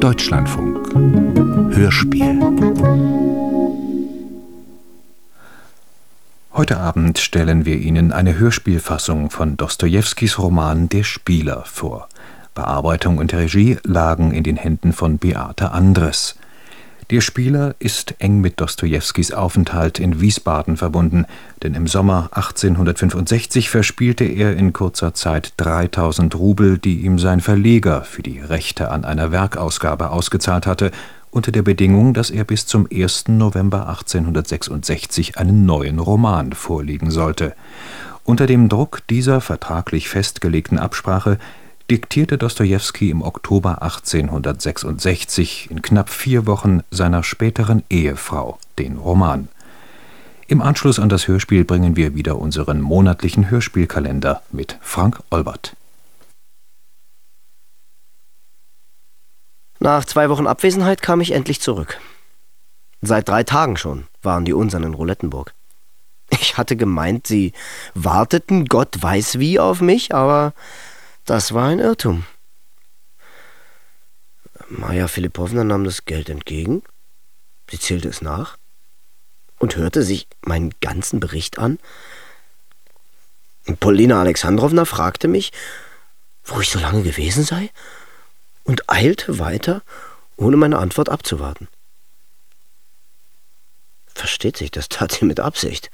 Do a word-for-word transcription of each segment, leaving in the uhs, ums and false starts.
Deutschlandfunk Hörspiel. Heute Abend stellen wir Ihnen eine Hörspielfassung von Dostojewskis Roman Der Spieler vor. Bearbeitung und Regie lagen in den Händen von Beate Andres. Der Spieler ist eng mit Dostojewskis Aufenthalt in Wiesbaden verbunden, denn im Sommer achtzehnhundertfünfundsechzig verspielte er in kurzer Zeit dreitausend Rubel, die ihm sein Verleger für die Rechte an einer Werkausgabe ausgezahlt hatte, unter der Bedingung, dass er bis zum ersten November achtzehnhundertsechsundsechzig einen neuen Roman vorlegen sollte. Unter dem Druck dieser vertraglich festgelegten Absprache diktierte Dostojewski im Oktober achtzehnhundertsechsundsechzig in knapp vier Wochen seiner späteren Ehefrau den Roman. Im Anschluss an das Hörspiel bringen wir wieder unseren monatlichen Hörspielkalender mit Frank Olbert. Nach zwei Wochen Abwesenheit kam ich endlich zurück. Seit drei Tagen schon waren die Unsern in Roulettenburg. Ich hatte gemeint, sie warteten Gott weiß wie auf mich, aber das war ein Irrtum. Maja Philippowna nahm das Geld entgegen, sie zählte es nach und hörte sich meinen ganzen Bericht an. Und Polina Alexandrowna fragte mich, wo ich so lange gewesen sei, und eilte weiter, ohne meine Antwort abzuwarten. Versteht sich, das tat sie mit Absicht.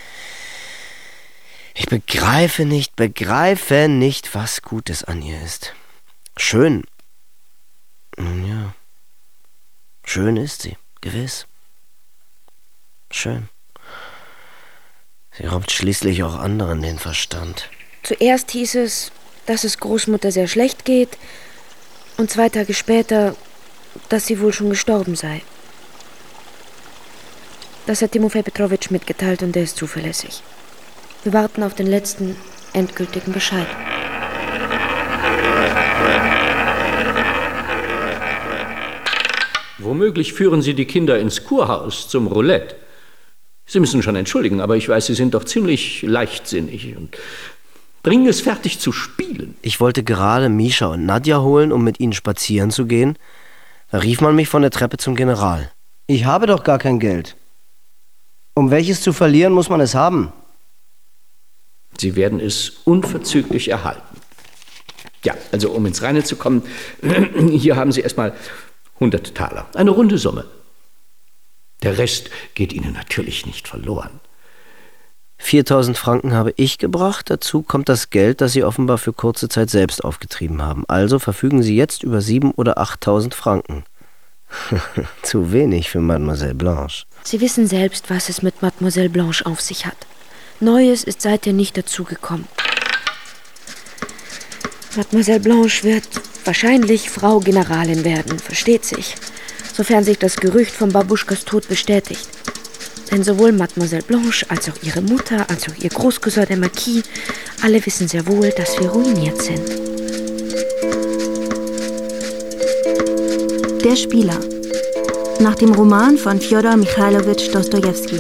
Ich begreife nicht, begreife nicht, was Gutes an ihr ist. Schön. Nun ja. Schön ist sie, gewiss. Schön. Sie raubt schließlich auch anderen den Verstand. Zuerst hieß es, dass es Großmutter sehr schlecht geht, und zwei Tage später, dass sie wohl schon gestorben sei. Das hat Timofei Petrowitsch mitgeteilt und er ist zuverlässig. Wir warten auf den letzten, endgültigen Bescheid. Womöglich führen Sie die Kinder ins Kurhaus zum Roulette. Sie müssen schon entschuldigen, aber ich weiß, Sie sind doch ziemlich leichtsinnig und bringen es fertig zu spielen. Ich wollte gerade Mischa und Nadja holen, um mit ihnen spazieren zu gehen. Da rief man mich von der Treppe zum General. Ich habe doch gar kein Geld. Um welches zu verlieren, muss man es haben. Sie werden es unverzüglich erhalten. Ja, also um ins Reine zu kommen, hier haben Sie erstmal hundert Taler, eine runde Summe. Der Rest geht Ihnen natürlich nicht verloren. viertausend Franken habe ich gebracht, dazu kommt das Geld, das Sie offenbar für kurze Zeit selbst aufgetrieben haben. Also verfügen Sie jetzt über siebentausend oder achttausend Franken. Zu wenig für Mademoiselle Blanche. Sie wissen selbst, was es mit Mademoiselle Blanche auf sich hat. Neues ist seither nicht dazugekommen. Mademoiselle Blanche wird wahrscheinlich Frau Generalin werden, versteht sich, sofern sich das Gerücht von Babuschkas Tod bestätigt. Denn sowohl Mademoiselle Blanche als auch ihre Mutter, als auch ihr Großcousin der Marquis, alle wissen sehr wohl, dass wir ruiniert sind. Der Spieler. Nach dem Roman von Fjodor Michailowitsch Dostojewski.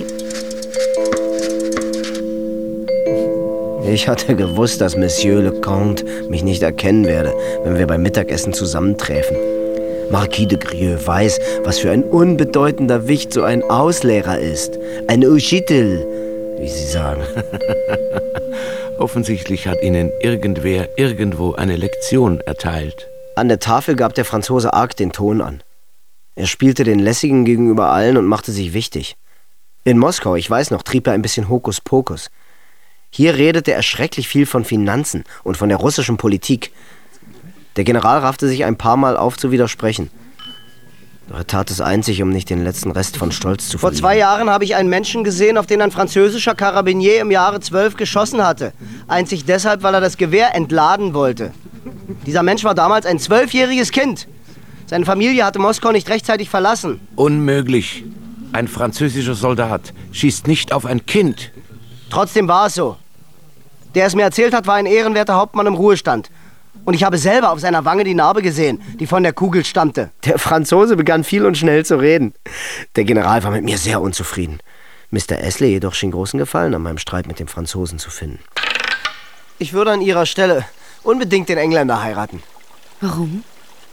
Ich hatte gewusst, dass Monsieur le Comte mich nicht erkennen werde, wenn wir beim Mittagessen zusammentreffen. Marquis de Grieux weiß, was für ein unbedeutender Wicht so ein Auslehrer ist. Ein Uschitel, wie Sie sagen. Offensichtlich hat Ihnen irgendwer irgendwo eine Lektion erteilt. An der Tafel gab der Franzose arg den Ton an. Er spielte den Lässigen gegenüber allen und machte sich wichtig. In Moskau, ich weiß noch, trieb er ein bisschen Hokuspokus. Hier redete er schrecklich viel von Finanzen und von der russischen Politik. Der General raffte sich ein paar Mal auf zu widersprechen. Doch er tat es einzig, um nicht den letzten Rest von Stolz zu verlieren. Vor zwei Jahren habe ich einen Menschen gesehen, auf den ein französischer Karabinier im Jahre zwölf geschossen hatte. Einzig deshalb, weil er das Gewehr entladen wollte. Dieser Mensch war damals ein zwölfjähriges Kind. Seine Familie hatte Moskau nicht rechtzeitig verlassen. Unmöglich. Ein französischer Soldat schießt nicht auf ein Kind. Trotzdem war es so. Der es mir erzählt hat, war ein ehrenwerter Hauptmann im Ruhestand. Und ich habe selber auf seiner Wange die Narbe gesehen, die von der Kugel stammte. Der Franzose begann viel und schnell zu reden. Der General war mit mir sehr unzufrieden. Mister Astley jedoch schien großen Gefallen an meinem Streit mit dem Franzosen zu finden. Ich würde an Ihrer Stelle unbedingt den Engländer heiraten. Warum?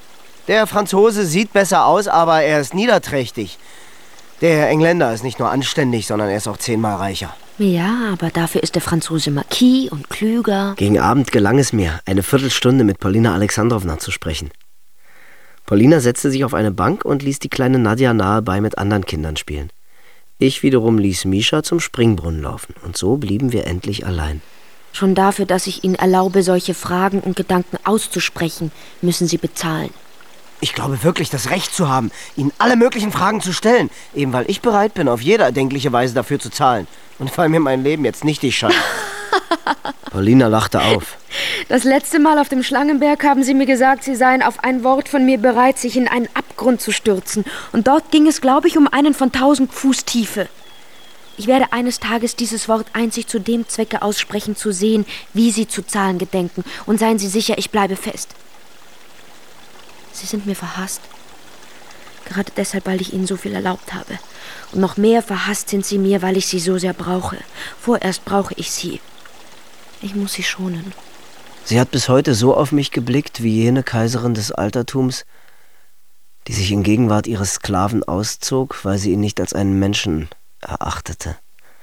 Der Franzose sieht besser aus, aber er ist niederträchtig. Der Engländer ist nicht nur anständig, sondern er ist auch zehnmal reicher. Ja, aber dafür ist der Franzose Marquis und klüger. Gegen Abend gelang es mir, eine Viertelstunde mit Polina Alexandrowna zu sprechen. Polina setzte sich auf eine Bank und ließ die kleine Nadja nahebei mit anderen Kindern spielen. Ich wiederum ließ Mischa zum Springbrunnen laufen. Und so blieben wir endlich allein. Schon dafür, dass ich Ihnen erlaube, solche Fragen und Gedanken auszusprechen, müssen Sie bezahlen. Ich glaube wirklich, das Recht zu haben, Ihnen alle möglichen Fragen zu stellen, eben weil ich bereit bin, auf jede erdenkliche Weise dafür zu zahlen. Und weil mir mein Leben jetzt nichtig scheint. Polina lachte auf. Das letzte Mal auf dem Schlangenberg haben Sie mir gesagt, Sie seien auf ein Wort von mir bereit, sich in einen Abgrund zu stürzen. Und dort ging es, glaube ich, um einen von tausend Fuß Tiefe. Ich werde eines Tages dieses Wort einzig zu dem Zwecke aussprechen, zu sehen, wie Sie zu zahlen gedenken. Und seien Sie sicher, ich bleibe fest. Sie sind mir verhasst. Gerade deshalb, weil ich Ihnen so viel erlaubt habe. Und noch mehr verhasst sind Sie mir, weil ich Sie so sehr brauche. Vorerst brauche ich Sie. Ich muss Sie schonen. Sie hat bis heute so auf mich geblickt, wie jene Kaiserin des Altertums, die sich in Gegenwart ihres Sklaven auszog, weil sie ihn nicht als einen Menschen erachtete.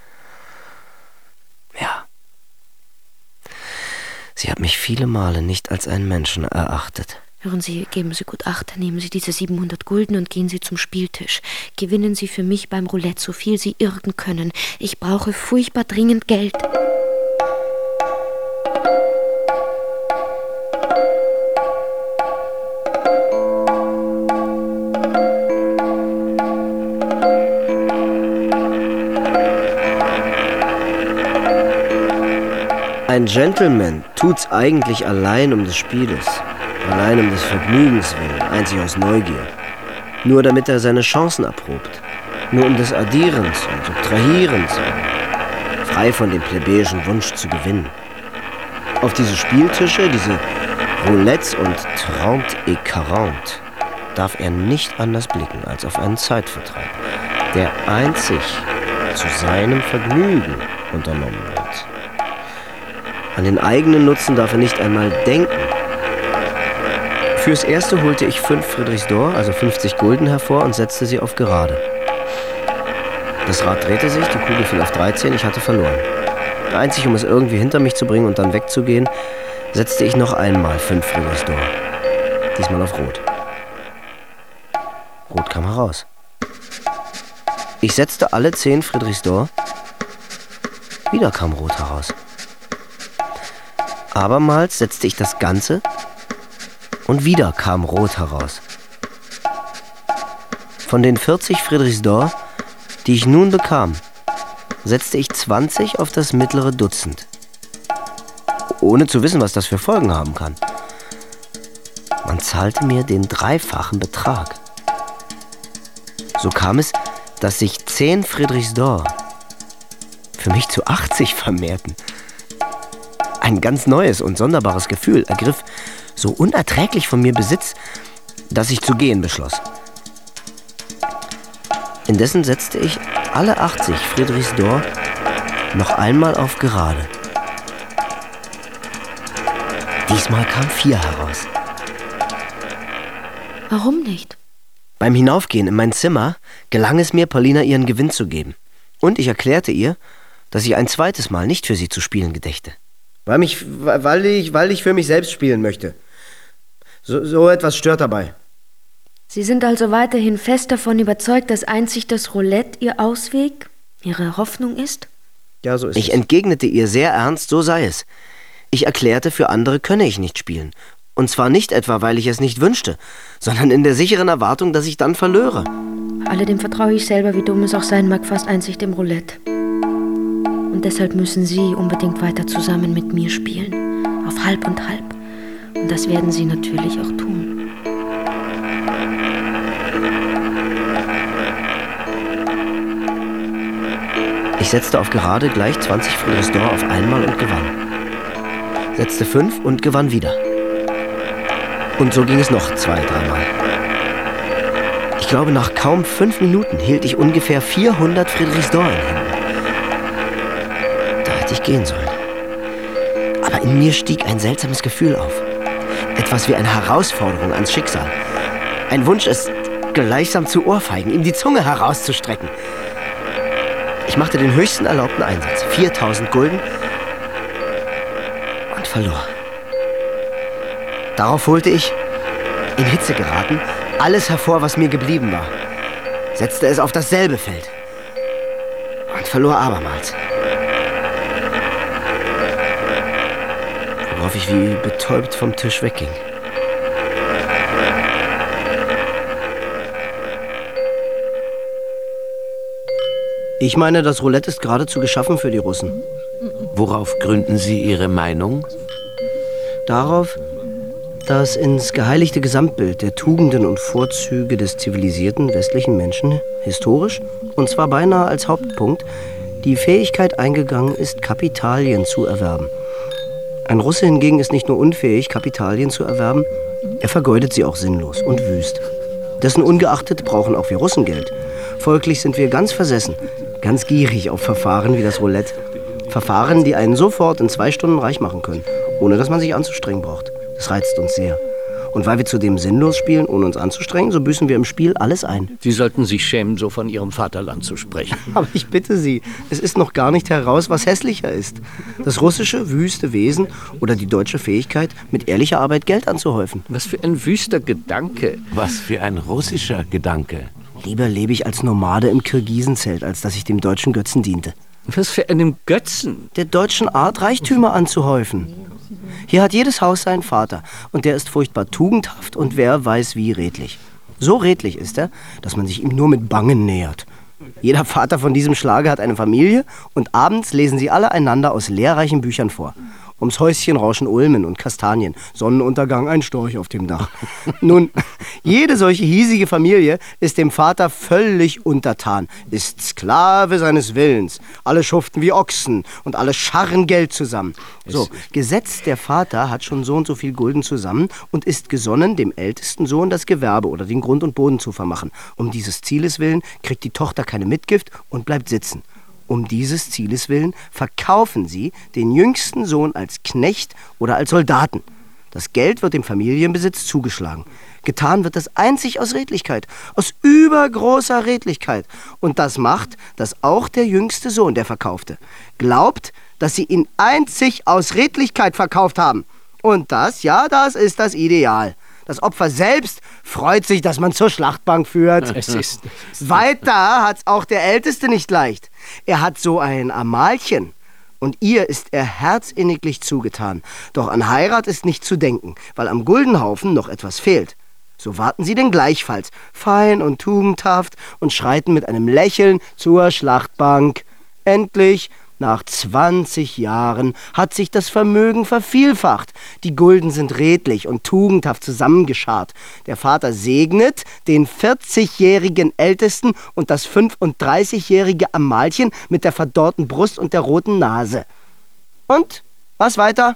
Ja. Sie hat mich viele Male nicht als einen Menschen erachtet. Hören Sie, geben Sie gut Acht, nehmen Sie diese siebenhundert Gulden und gehen Sie zum Spieltisch. Gewinnen Sie für mich beim Roulette so viel Sie irgend können. Ich brauche furchtbar dringend Geld. Ein Gentleman tut's eigentlich allein um des Spieles. Allein um des Vergnügens willen, einzig aus Neugier. Nur damit er seine Chancen erprobt. Nur um des Addierens und Subtrahierens willen. Frei von dem plebejischen Wunsch zu gewinnen. Auf diese Spieltische, diese Roulettes und Trente et Quarante darf er nicht anders blicken als auf einen Zeitvertreib, der einzig zu seinem Vergnügen unternommen wird. An den eigenen Nutzen darf er nicht einmal denken. Fürs Erste holte ich fünf Friedrichs d'Or, also fünfzig Gulden, hervor und setzte sie auf gerade. Das Rad drehte sich, die Kugel fiel auf dreizehn, ich hatte verloren. Einzig, um es irgendwie hinter mich zu bringen und dann wegzugehen, setzte ich noch einmal fünf Friedrichs d'Or. Diesmal auf Rot. Rot kam heraus. Ich setzte alle zehn Friedrichs d'Or. Wieder kam Rot heraus. Abermals setzte ich das Ganze. Und wieder kam Rot heraus. Von den vierzig Friedrichs d'Or, die ich nun bekam, setzte ich zwanzig auf das mittlere Dutzend. Ohne zu wissen, was das für Folgen haben kann. Man zahlte mir den dreifachen Betrag. So kam es, dass sich zehn Friedrichs d'Or für mich zu achtzig vermehrten. Ein ganz neues und sonderbares Gefühl ergriff so unerträglich von mir Besitz, dass ich zu gehen beschloss. Indessen setzte ich alle achtzig Friedrichs d'Or noch einmal auf gerade. Diesmal kam vier heraus. Warum nicht? Beim Hinaufgehen in mein Zimmer gelang es mir, Polina ihren Gewinn zu geben. Und ich erklärte ihr, dass ich ein zweites Mal nicht für sie zu spielen gedächte. Weil, mich, weil, ich, weil ich für mich selbst spielen möchte. So, so etwas stört dabei. Sie sind also weiterhin fest davon überzeugt, dass einzig das Roulette Ihr Ausweg, Ihre Hoffnung ist? Ja, so ist es. Ich entgegnete ihr sehr ernst, so sei es. Ich erklärte, für andere könne ich nicht spielen. Und zwar nicht etwa, weil ich es nicht wünschte, sondern in der sicheren Erwartung, dass ich dann verlöre. Alledem vertraue ich selber, wie dumm es auch sein mag, fast einzig dem Roulette. Und deshalb müssen Sie unbedingt weiter zusammen mit mir spielen. Auf halb und halb. Und das werden Sie natürlich auch tun. Ich setzte auf gerade gleich zwanzig Friedrichs d'Or auf einmal und gewann. Setzte fünf und gewann wieder. Und so ging es noch zwei, dreimal. Ich glaube, nach kaum fünf Minuten hielt ich ungefähr vierhundert Friedrichs d'Or in Händen. Da hätte ich gehen sollen. Aber in mir stieg ein seltsames Gefühl auf. Etwas wie eine Herausforderung ans Schicksal. Ein Wunsch ist gleichsam zu Ohrfeigen, ihm die Zunge herauszustrecken. Ich machte den höchsten erlaubten Einsatz, viertausend Gulden, und verlor. Darauf holte ich, in Hitze geraten, alles hervor, was mir geblieben war, setzte es auf dasselbe Feld und verlor abermals. Worauf ich wie betäubt vom Tisch wegging. Ich meine, das Roulette ist geradezu geschaffen für die Russen. Worauf gründen Sie Ihre Meinung? Darauf, dass ins geheiligte Gesamtbild der Tugenden und Vorzüge des zivilisierten westlichen Menschen historisch, und zwar beinahe als Hauptpunkt, die Fähigkeit eingegangen ist, Kapitalien zu erwerben. Ein Russe hingegen ist nicht nur unfähig, Kapitalien zu erwerben, er vergeudet sie auch sinnlos und wüst. Dessen ungeachtet brauchen auch wir Russen Geld. Folglich sind wir ganz versessen, ganz gierig auf Verfahren wie das Roulette. Verfahren, die einen sofort in zwei Stunden reich machen können, ohne dass man sich anzustrengen braucht. Das reizt uns sehr. Und weil wir zudem sinnlos spielen, ohne uns anzustrengen, so büßen wir im Spiel alles ein. Sie sollten sich schämen, so von Ihrem Vaterland zu sprechen. Aber ich bitte Sie, es ist noch gar nicht heraus, was hässlicher ist. Das russische wüste Wesen oder die deutsche Fähigkeit, mit ehrlicher Arbeit Geld anzuhäufen. Was für ein wüster Gedanke. Was für ein russischer Gedanke. Lieber lebe ich als Nomade im Kirgisenzelt, als dass ich dem deutschen Götzen diente. Was für einem Götzen? Der deutschen Art, Reichtümer anzuhäufen. Hier hat jedes Haus seinen Vater, und der ist furchtbar tugendhaft und wer weiß wie redlich. So redlich ist er, dass man sich ihm nur mit Bangen nähert. Jeder Vater von diesem Schlage hat eine Familie und abends lesen sie alle einander aus lehrreichen Büchern vor. Ums Häuschen rauschen Ulmen und Kastanien, Sonnenuntergang, ein Storch auf dem Dach. Nun, jede solche hiesige Familie ist dem Vater völlig untertan, ist Sklave seines Willens. Alle schuften wie Ochsen und alle scharren Geld zusammen. So, gesetzt, der Vater hat schon so und so viel Gulden zusammen und ist gesonnen, dem ältesten Sohn das Gewerbe oder den Grund und Boden zu vermachen. Um dieses Zieles willen kriegt die Tochter keine Mitgift und bleibt sitzen. Um dieses Zieles willen verkaufen sie den jüngsten Sohn als Knecht oder als Soldaten. Das Geld wird dem Familienbesitz zugeschlagen. Getan wird das einzig aus Redlichkeit, aus übergroßer Redlichkeit. Und das macht, dass auch der jüngste Sohn, der Verkaufte, glaubt, dass sie ihn einzig aus Redlichkeit verkauft haben. Und das, ja, das ist das Ideal. Das Opfer selbst freut sich, dass man zur Schlachtbank führt. Es ist, Weiter hat's auch der Älteste nicht leicht. Er hat so ein Amalchen. Und ihr ist er herzinniglich zugetan. Doch an Heirat ist nicht zu denken, weil am Guldenhaufen noch etwas fehlt. So warten sie denn gleichfalls, fein und tugendhaft, und schreiten mit einem Lächeln zur Schlachtbank. Endlich, nach zwanzig Jahren, hat sich das Vermögen vervielfacht. Die Gulden sind redlich und tugendhaft zusammengescharrt. Der Vater segnet den vierzigjährigen Ältesten und das fünfunddreißigjährige Amalchen mit der verdorrten Brust und der roten Nase. Und, was weiter?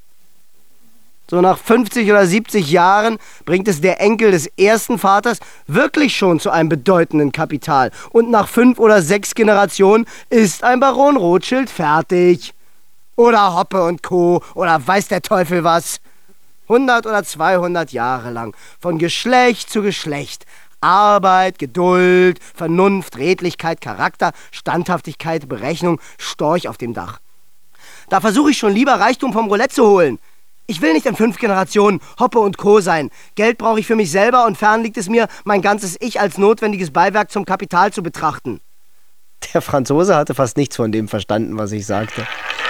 So nach fünfzig oder siebzig Jahren bringt es der Enkel des ersten Vaters wirklich schon zu einem bedeutenden Kapital. Und nach fünf oder sechs Generationen ist ein Baron Rothschild fertig. Oder Hoppe und Co. oder weiß der Teufel was. hundert oder zweihundert Jahre lang, von Geschlecht zu Geschlecht. Arbeit, Geduld, Vernunft, Redlichkeit, Charakter, Standhaftigkeit, Berechnung, Storch auf dem Dach. Da versuche ich schon lieber Reichtum vom Roulette zu holen. Ich will nicht in fünf Generationen Hoppe und Co. sein. Geld brauche ich für mich selber und fern liegt es mir, mein ganzes Ich als notwendiges Beiwerk zum Kapital zu betrachten. Der Franzose hatte fast nichts von dem verstanden, was ich sagte.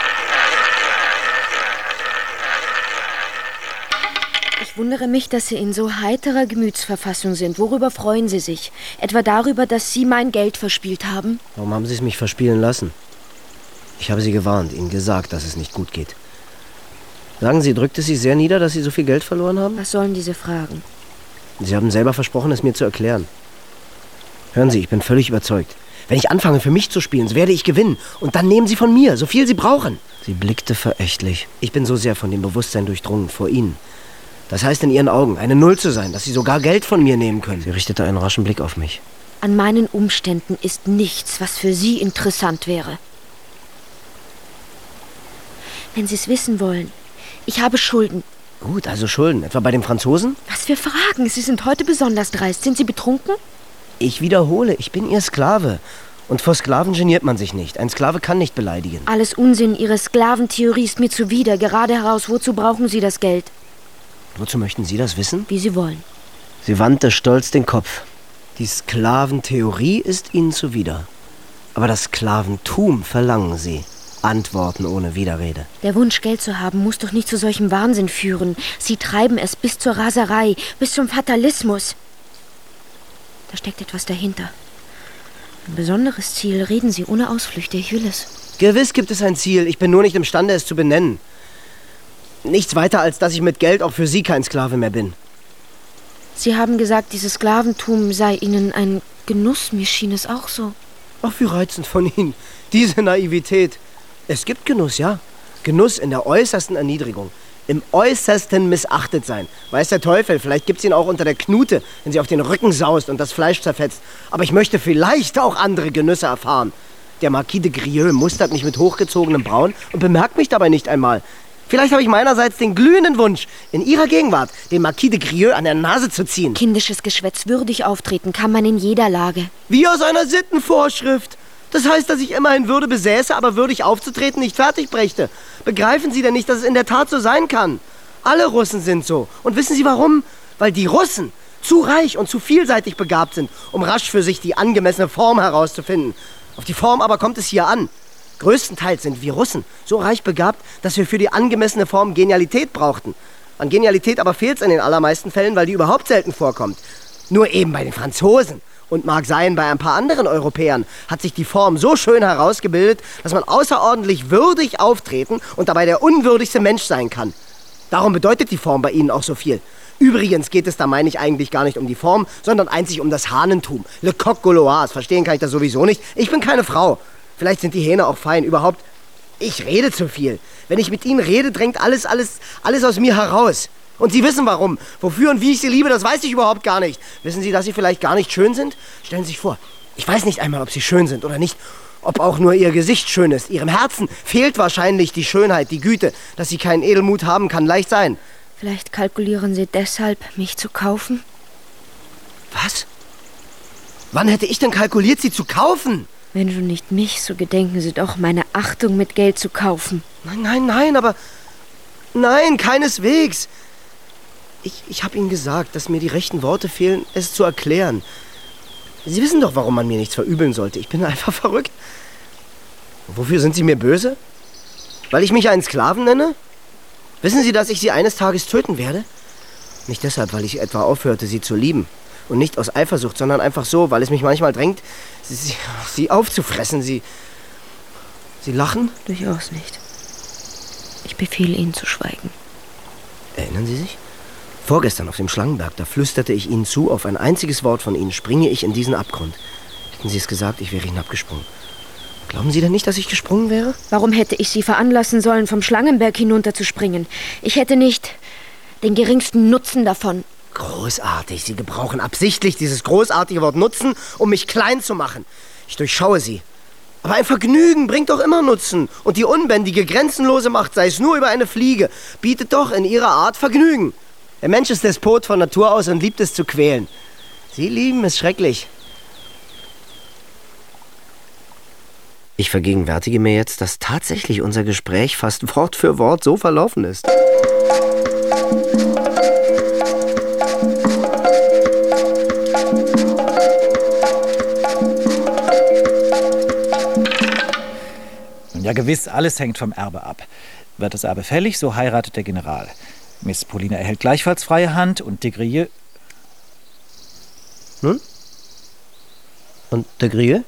Ich wundere mich, dass Sie in so heiterer Gemütsverfassung sind. Worüber freuen Sie sich? Etwa darüber, dass Sie mein Geld verspielt haben? Warum haben Sie es mich verspielen lassen? Ich habe Sie gewarnt, Ihnen gesagt, dass es nicht gut geht. Sagen Sie, drückt es Sie sehr nieder, dass Sie so viel Geld verloren haben? Was sollen diese Fragen? Sie haben selber versprochen, es mir zu erklären. Hören Sie, ich bin völlig überzeugt. Wenn ich anfange, für mich zu spielen, so werde ich gewinnen. Und dann nehmen Sie von mir, so viel Sie brauchen. Sie blickte verächtlich. Ich bin so sehr von dem Bewusstsein durchdrungen, vor Ihnen. Das heißt in Ihren Augen, eine Null zu sein, dass Sie sogar Geld von mir nehmen können. Sie richtete einen raschen Blick auf mich. An meinen Umständen ist nichts, was für Sie interessant wäre. Wenn Sie es wissen wollen, ich habe Schulden. Gut, also Schulden. Etwa bei den Franzosen? Was für Fragen. Sie sind heute besonders dreist. Sind Sie betrunken? Ich wiederhole, ich bin Ihr Sklave. Und vor Sklaven geniert man sich nicht. Ein Sklave kann nicht beleidigen. Alles Unsinn. Ihre Sklaventheorie ist mir zuwider. Gerade heraus, wozu brauchen Sie das Geld? Wozu möchten Sie das wissen? Wie Sie wollen. Sie wandte stolz den Kopf. Die Sklaventheorie ist Ihnen zuwider. Aber das Sklaventum verlangen Sie. Antworten ohne Widerrede. Der Wunsch, Geld zu haben, muss doch nicht zu solchem Wahnsinn führen. Sie treiben es bis zur Raserei, bis zum Fatalismus. Da steckt etwas dahinter. Ein besonderes Ziel. Reden Sie ohne Ausflüchte, ich will es. Gewiss gibt es ein Ziel. Ich bin nur nicht imstande, es zu benennen. Nichts weiter, als dass ich mit Geld auch für Sie kein Sklave mehr bin. Sie haben gesagt, dieses Sklaventum sei Ihnen ein Genuss. Mir schien es auch so. Ach, wie reizend von Ihnen. Diese Naivität. Es gibt Genuss, ja. Genuss in der äußersten Erniedrigung. Im äußersten missachtet sein. Weiß der Teufel, vielleicht gibt's ihn auch unter der Knute, wenn sie auf den Rücken saust und das Fleisch zerfetzt. Aber ich möchte vielleicht auch andere Genüsse erfahren. Der Marquis de Grieux mustert mich mit hochgezogenem Brauen und bemerkt mich dabei nicht einmal. Vielleicht habe ich meinerseits den glühenden Wunsch, in Ihrer Gegenwart den Marquis de Grieux an der Nase zu ziehen. Kindisches Geschwätz. Würdig auftreten kann man in jeder Lage. Wie aus einer Sittenvorschrift. Das heißt, dass ich immerhin Würde besäße, aber würdig aufzutreten nicht fertig brächte. Begreifen Sie denn nicht, dass es in der Tat so sein kann? Alle Russen sind so. Und wissen Sie warum? Weil die Russen zu reich und zu vielseitig begabt sind, um rasch für sich die angemessene Form herauszufinden. Auf die Form aber kommt es hier an. Größtenteils sind wir Russen so reich begabt, dass wir für die angemessene Form Genialität brauchten. An Genialität aber fehlt es in den allermeisten Fällen, weil die überhaupt selten vorkommt. Nur eben bei den Franzosen. Und mag sein, bei ein paar anderen Europäern hat sich die Form so schön herausgebildet, dass man außerordentlich würdig auftreten und dabei der unwürdigste Mensch sein kann. Darum bedeutet die Form bei Ihnen auch so viel. Übrigens geht es, da meine ich eigentlich gar nicht um die Form, sondern einzig um das Hahnentum. Le coq gaulois, verstehen kann ich das sowieso nicht. Ich bin keine Frau. Vielleicht sind die Hähne auch fein. Überhaupt, ich rede zu viel. Wenn ich mit Ihnen rede, drängt alles, alles, alles aus mir heraus. Und Sie wissen warum. Wofür und wie ich Sie liebe, das weiß ich überhaupt gar nicht. Wissen Sie, dass Sie vielleicht gar nicht schön sind? Stellen Sie sich vor, ich weiß nicht einmal, ob Sie schön sind oder nicht. Ob auch nur Ihr Gesicht schön ist. Ihrem Herzen fehlt wahrscheinlich die Schönheit, die Güte. Dass Sie keinen Edelmut haben, kann leicht sein. Vielleicht kalkulieren Sie deshalb, mich zu kaufen? Was? Wann hätte ich denn kalkuliert, Sie zu kaufen? Wenn du nicht mich, so gedenken Sie doch, meine Achtung mit Geld zu kaufen. Nein, nein, nein, aber... Nein, keineswegs. Ich, ich habe Ihnen gesagt, dass mir die rechten Worte fehlen, es zu erklären. Sie wissen doch, warum man mir nichts verübeln sollte. Ich bin einfach verrückt. Wofür sind Sie mir böse? Weil ich mich einen Sklaven nenne? Wissen Sie, dass ich Sie eines Tages töten werde? Nicht deshalb, weil ich etwa aufhörte, Sie zu lieben. Und nicht aus Eifersucht, sondern einfach so, weil es mich manchmal drängt, Sie, sie, sie aufzufressen. Sie... Sie lachen? Durchaus nicht. Ich befehle Ihnen zu schweigen. Erinnern Sie sich? Vorgestern auf dem Schlangenberg, da flüsterte ich Ihnen zu, auf ein einziges Wort von Ihnen springe ich in diesen Abgrund. Hätten Sie es gesagt, ich wäre hinabgesprungen. Glauben Sie denn nicht, dass ich gesprungen wäre? Warum hätte ich Sie veranlassen sollen, vom Schlangenberg hinunterzuspringen? Ich hätte nicht den geringsten Nutzen davon. Großartig. Sie gebrauchen absichtlich dieses großartige Wort Nutzen, um mich klein zu machen. Ich durchschaue Sie. Aber ein Vergnügen bringt doch immer Nutzen. Und die unbändige, grenzenlose Macht, sei es nur über eine Fliege, bietet doch in ihrer Art Vergnügen. Der Mensch ist Despot von Natur aus und liebt es zu quälen. Sie lieben es schrecklich. Ich vergegenwärtige mir jetzt, dass tatsächlich unser Gespräch fast Wort für Wort so verlaufen ist. Ja, gewiss, alles hängt vom Erbe ab. Wird das Erbe fällig, so heiratet der General. Miss Paulina erhält gleichfalls freie Hand und de Grieux... Nun? Und de Grieux?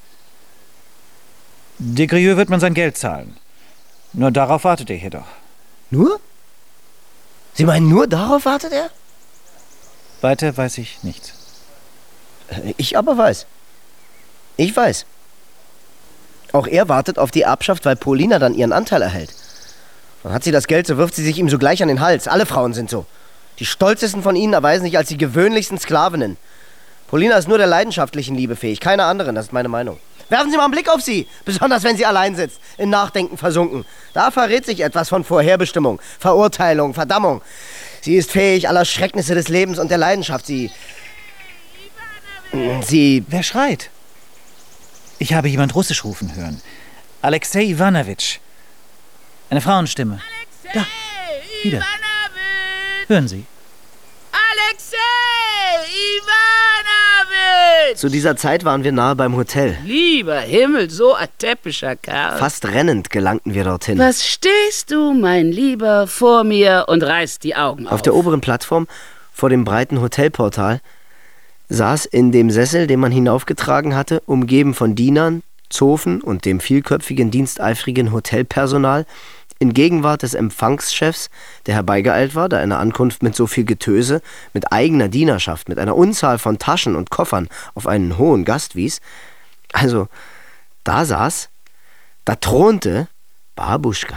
De Grieux wird man sein Geld zahlen. Nur darauf wartet er jedoch. Nur? Sie meinen, nur darauf wartet er? Weiter weiß ich nichts. Ich aber weiß. Ich weiß. Auch er wartet auf die Erbschaft, weil Paulina dann ihren Anteil erhält. Dann hat sie das Geld, so wirft sie sich ihm sogleich an den Hals. Alle Frauen sind so. Die stolzesten von ihnen erweisen sich als die gewöhnlichsten Sklavinnen. Paulina ist nur der leidenschaftlichen Liebe fähig, keine anderen, das ist meine Meinung. Werfen Sie mal einen Blick auf sie, besonders wenn sie allein sitzt, in Nachdenken versunken. Da verrät sich etwas von Vorherbestimmung, Verurteilung, Verdammung. Sie ist fähig aller Schrecknisse des Lebens und der Leidenschaft. Sie... Sie... Wer schreit? Ich habe jemand Russisch rufen hören. Alexei Iwanowitsch. Eine Frauenstimme. Alexei da, wieder. Iwanowitsch! Hören Sie. Alexei Iwanowitsch! Zu dieser Zeit waren wir nahe beim Hotel. Lieber Himmel, so ein täppischer Kerl. Fast rennend gelangten wir dorthin. Was stehst du, mein Lieber, vor mir und reißt die Augen auf? Auf der oberen Plattform, vor dem breiten Hotelportal, saß in dem Sessel, den man hinaufgetragen hatte, umgeben von Dienern, Zofen und dem vielköpfigen, diensteifrigen Hotelpersonal, in Gegenwart des Empfangschefs, der herbeigeeilt war, da eine Ankunft mit so viel Getöse, mit eigener Dienerschaft, mit einer Unzahl von Taschen und Koffern auf einen hohen Gast wies. Also, da saß, da thronte Babuschka.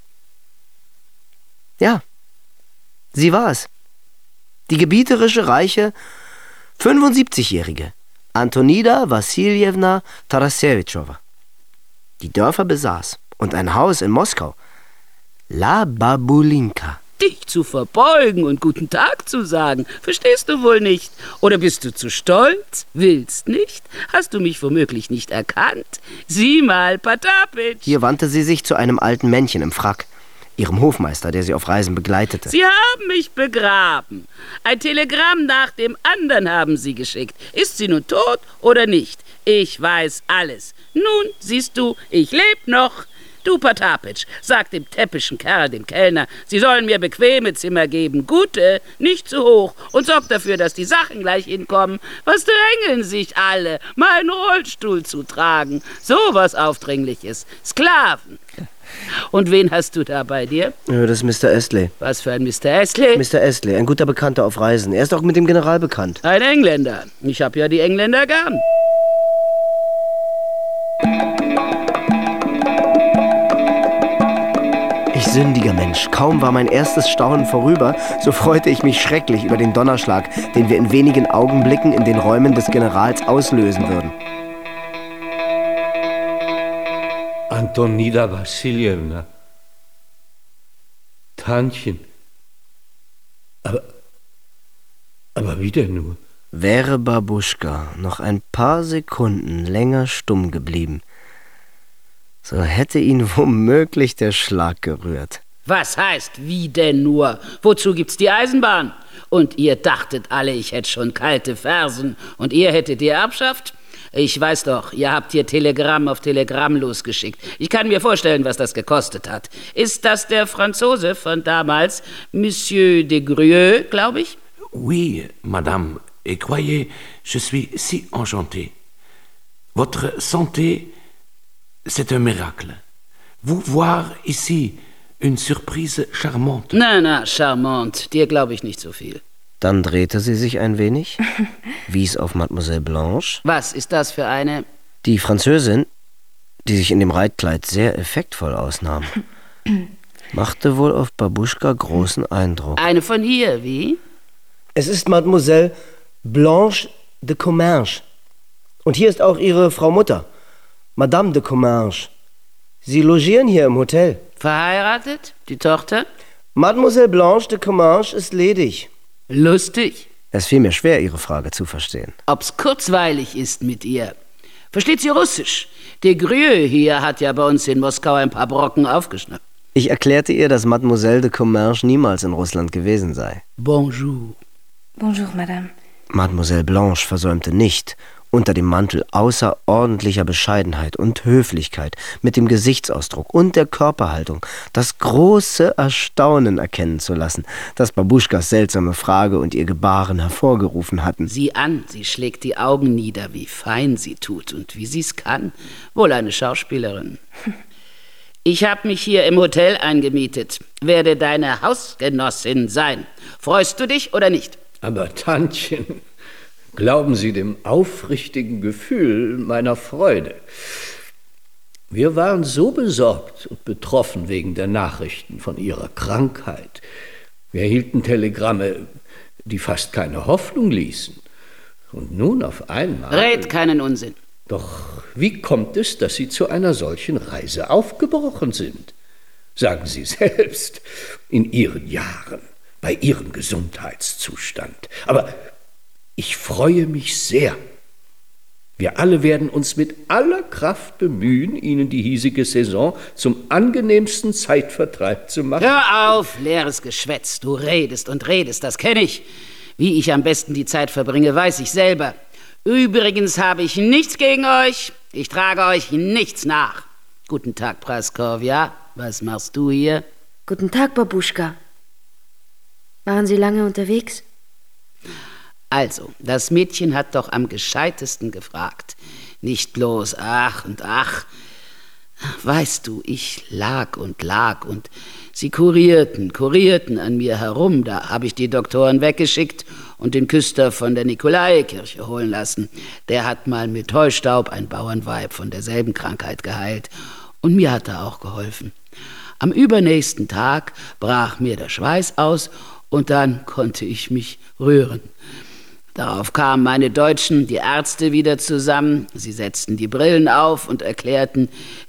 Ja, sie war es. Die gebieterische, reiche, fünfundsiebzigjährige Antonida Wassiljewna Tarasewitschowa. Die Dörfer besaß und ein Haus in Moskau. La Babulinka. Dich zu verbeugen und guten Tag zu sagen, verstehst du wohl nicht? Oder bist du zu stolz? Willst nicht? Hast du mich womöglich nicht erkannt? Sieh mal, Potapitch. Hier wandte sie sich zu einem alten Männchen im Frack, ihrem Hofmeister, der sie auf Reisen begleitete. Sie haben mich begraben. Ein Telegramm nach dem anderen haben Sie geschickt. Ist sie nun tot oder nicht? Ich weiß alles. Nun, siehst du, ich lebe noch. Du, Potapitch, sag dem täppischen Kerl, dem Kellner, sie sollen mir bequeme Zimmer geben, gute, nicht zu hoch, und sorg dafür, dass die Sachen gleich hinkommen. Was drängeln sich alle, meinen Rollstuhl zu tragen? So was Aufdringliches. Sklaven. Und wen hast du da bei dir? Ja, das ist Mister Astley. Was für ein Mister Astley? Mister Astley, ein guter Bekannter auf Reisen. Er ist auch mit dem General bekannt. Ein Engländer. Ich hab ja die Engländer gern. Ich sündiger Mensch, kaum war mein erstes Staunen vorüber, so freute ich mich schrecklich über den Donnerschlag, den wir in wenigen Augenblicken in den Räumen des Generals auslösen würden. Antonida Wassiljewna. Tantchen. Aber, aber wie denn nur? Wäre Babuschka noch ein paar Sekunden länger stumm geblieben, so hätte ihn womöglich der Schlag gerührt. Was heißt, wie denn nur? Wozu gibt's die Eisenbahn? Und ihr dachtet alle, ich hätte schon kalte Fersen und ihr hättet ihr abschafft? Ich weiß doch, ihr habt hier Telegramm auf Telegramm losgeschickt. Ich kann mir vorstellen, was das gekostet hat. Ist das der Franzose von damals, Monsieur de Grieux, glaube ich? Oui, madame. Et croyez, je suis si enchanté. Votre santé, c'est un miracle. Vous voir ici, une surprise charmante. Na, na, charmant. Dir glaube ich nicht so viel. Dann drehte sie sich ein wenig, wies auf Mademoiselle Blanche. Was ist das für eine? Die Französin, die sich in dem Reitkleid sehr effektvoll ausnahm, machte wohl auf Babuschka großen Eindruck. Eine von hier, wie? Es ist Mademoiselle Blanche de Comminges. Und hier ist auch ihre Frau Mutter, Madame de Comminges. Sie logieren hier im Hotel. Verheiratet? Die Tochter? Mademoiselle Blanche de Comminges ist ledig. Lustig. Es fiel mir schwer, Ihre Frage zu verstehen. Ob's kurzweilig ist mit ihr. Versteht sie Russisch? Der Grieux hier hat ja bei uns in Moskau ein paar Brocken aufgeschnappt. Ich erklärte ihr, dass Mademoiselle de Comminges niemals in Russland gewesen sei. Bonjour. Bonjour, Madame. Mademoiselle Blanche versäumte nicht, unter dem Mantel außerordentlicher Bescheidenheit und Höflichkeit, mit dem Gesichtsausdruck und der Körperhaltung, das große Erstaunen erkennen zu lassen, das Babuschkas seltsame Frage und ihr Gebaren hervorgerufen hatten. Sieh an, sie schlägt die Augen nieder, wie fein sie tut und wie sie's kann. Wohl eine Schauspielerin. Ich habe mich hier im Hotel eingemietet, werde deine Hausgenossin sein. Freust du dich oder nicht? Aber Tantchen, glauben Sie dem aufrichtigen Gefühl meiner Freude. Wir waren so besorgt und betroffen wegen der Nachrichten von Ihrer Krankheit. Wir erhielten Telegramme, die fast keine Hoffnung ließen. Und nun auf einmal... Red keinen Unsinn. Doch wie kommt es, dass Sie zu einer solchen Reise aufgebrochen sind? Sagen Sie selbst, in Ihren Jahren, bei Ihrem Gesundheitszustand. Aber ich freue mich sehr. Wir alle werden uns mit aller Kraft bemühen, Ihnen die hiesige Saison zum angenehmsten Zeitvertreib zu machen. Hör auf, leeres Geschwätz. Du redest und redest, das kenne ich. Wie ich am besten die Zeit verbringe, weiß ich selber. Übrigens habe ich nichts gegen euch. Ich trage euch nichts nach. Guten Tag, Praskovja. Was machst du hier? Guten Tag, Babuschka. Waren Sie lange unterwegs? Also, das Mädchen hat doch am gescheitesten gefragt. Nicht bloß ach und ach. Weißt du, ich lag und lag und sie kurierten, kurierten an mir herum. Da habe ich die Doktoren weggeschickt und den Küster von der Nikolaikirche holen lassen. Der hat mal mit Heustaub ein Bauernweib von derselben Krankheit geheilt. Und mir hat er auch geholfen. Am übernächsten Tag brach mir der Schweiß aus und dann konnte ich mich rühren. Darauf kamen meine Deutschen, die Ärzte, wieder zusammen. Sie setzten die Brillen auf und erklärten,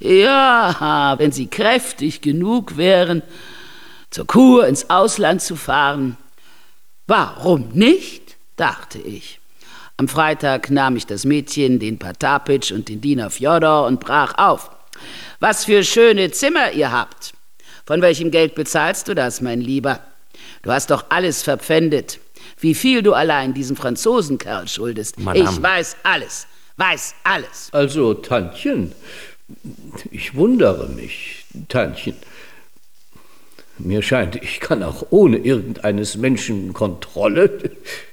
ja, wenn sie kräftig genug wären, zur Kur ins Ausland zu fahren. Warum nicht, dachte ich. Am Freitag nahm ich das Mädchen, den Patapitsch und den Diener Fjodor und brach auf. Was für schöne Zimmer ihr habt. Von welchem Geld bezahlst du das, mein Lieber? Du hast doch alles verpfändet. Wie viel du allein diesem Franzosenkerl schuldest. Madame. Ich weiß alles, weiß alles. Also, Tantchen, ich wundere mich, Tantchen. Mir scheint, ich kann auch ohne irgendeines Menschen Kontrolle.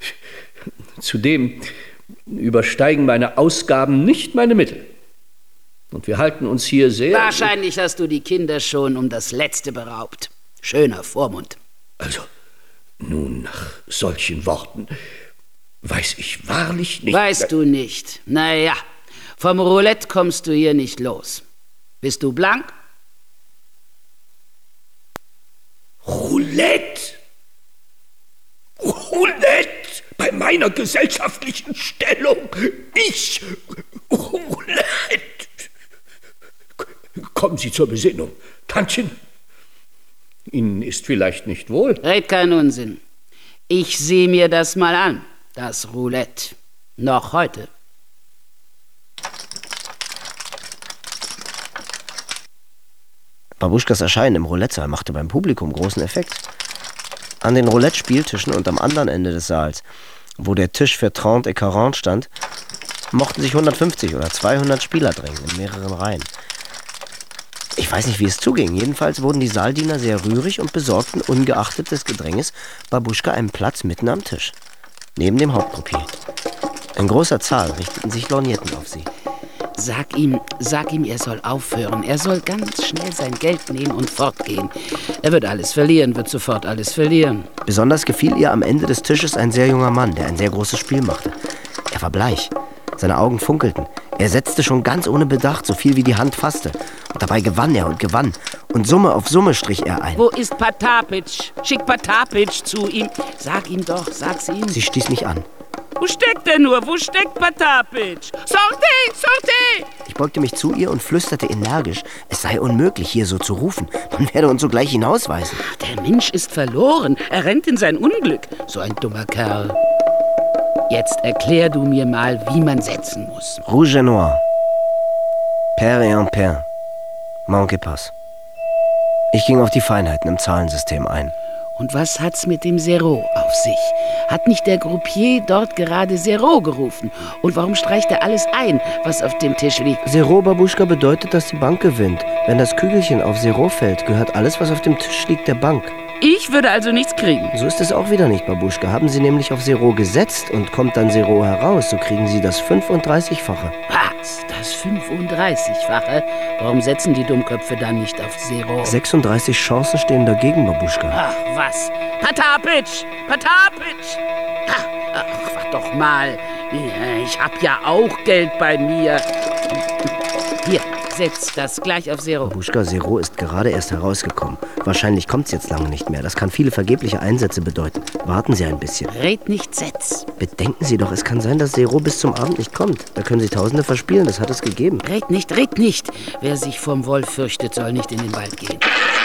Zudem übersteigen meine Ausgaben nicht meine Mittel. Und wir halten uns hier sehr... Wahrscheinlich hast du die Kinder schon um das Letzte beraubt. Schöner Vormund. Also... Nun, nach solchen Worten weiß ich wahrlich nicht... Weißt du nicht? Naja, vom Roulette kommst du hier nicht los. Bist du blank? Roulette? Roulette? Bei meiner gesellschaftlichen Stellung? Ich? Roulette? Kommen Sie zur Besinnung, Tantchen. Ihnen ist vielleicht nicht wohl. Red keinen Unsinn. Ich sehe mir das mal an, das Roulette. Noch heute. Babuschkas Erscheinen im Roulette-Saal machte beim Publikum großen Effekt. An den Roulette-Spieltischen und am anderen Ende des Saals, wo der Tisch für trente et quarante stand, mochten sich hundertfünfzig oder zweihundert Spieler drängen in mehreren Reihen. Ich weiß nicht, wie es zuging. Jedenfalls wurden die Saaldiener sehr rührig und besorgten, ungeachtet des Gedränges, Babuschka einen Platz mitten am Tisch, neben dem Hauptcroupier. In großer Zahl richteten sich Lorgnetten auf sie. Sag ihm, sag ihm, er soll aufhören. Er soll ganz schnell sein Geld nehmen und fortgehen. Er wird alles verlieren, wird sofort alles verlieren. Besonders gefiel ihr am Ende des Tisches ein sehr junger Mann, der ein sehr großes Spiel machte. Er war bleich, seine Augen funkelten. Er setzte schon ganz ohne Bedacht, so viel wie die Hand fasste. Und dabei gewann er und gewann. Und Summe auf Summe strich er ein. Wo ist Patapitsch? Schick Patapitsch zu ihm. Sag ihm doch, sag's ihm. Sie stieß mich an. Wo steckt er nur? Wo steckt Patapitsch? Sortez, sortez! Ich beugte mich zu ihr und flüsterte energisch, es sei unmöglich, hier so zu rufen. Man werde uns sogleich hinausweisen. Der Mensch ist verloren. Er rennt in sein Unglück. So ein dummer Kerl. Jetzt erklär du mir mal, wie man setzen muss. Rouge et noir. Pair et impair. Manque pas. Ich ging auf die Feinheiten im Zahlensystem ein. Und was hat's mit dem Zero auf sich? Hat nicht der Groupier dort gerade Zero gerufen? Und warum streicht er alles ein, was auf dem Tisch liegt? Zero, Babuschka, bedeutet, dass die Bank gewinnt. Wenn das Kügelchen auf Zero fällt, gehört alles, was auf dem Tisch liegt, der Bank. Ich würde also nichts kriegen. So ist es auch wieder nicht, Babuschka. Haben Sie nämlich auf Zero gesetzt und kommt dann Zero heraus, so kriegen Sie das fünfunddreißigfache. Was? Das fünfunddreißigfache? Warum setzen die Dummköpfe dann nicht auf Zero? sechsunddreißig Chancen stehen dagegen, Babuschka. Ach, was? Patapitsch! Patapitsch! Ach, ach, warte doch mal. Ich hab ja auch Geld bei mir. Hier, setz das gleich auf Zero. Babuschka, Zero ist gerade erst herausgekommen. Wahrscheinlich kommt es jetzt lange nicht mehr. Das kann viele vergebliche Einsätze bedeuten. Warten Sie ein bisschen. Red nicht, setz. Bedenken Sie doch, es kann sein, dass Zero bis zum Abend nicht kommt. Da können Sie Tausende verspielen, das hat es gegeben. Red nicht, red nicht. Wer sich vom Wolf fürchtet, soll nicht in den Wald gehen.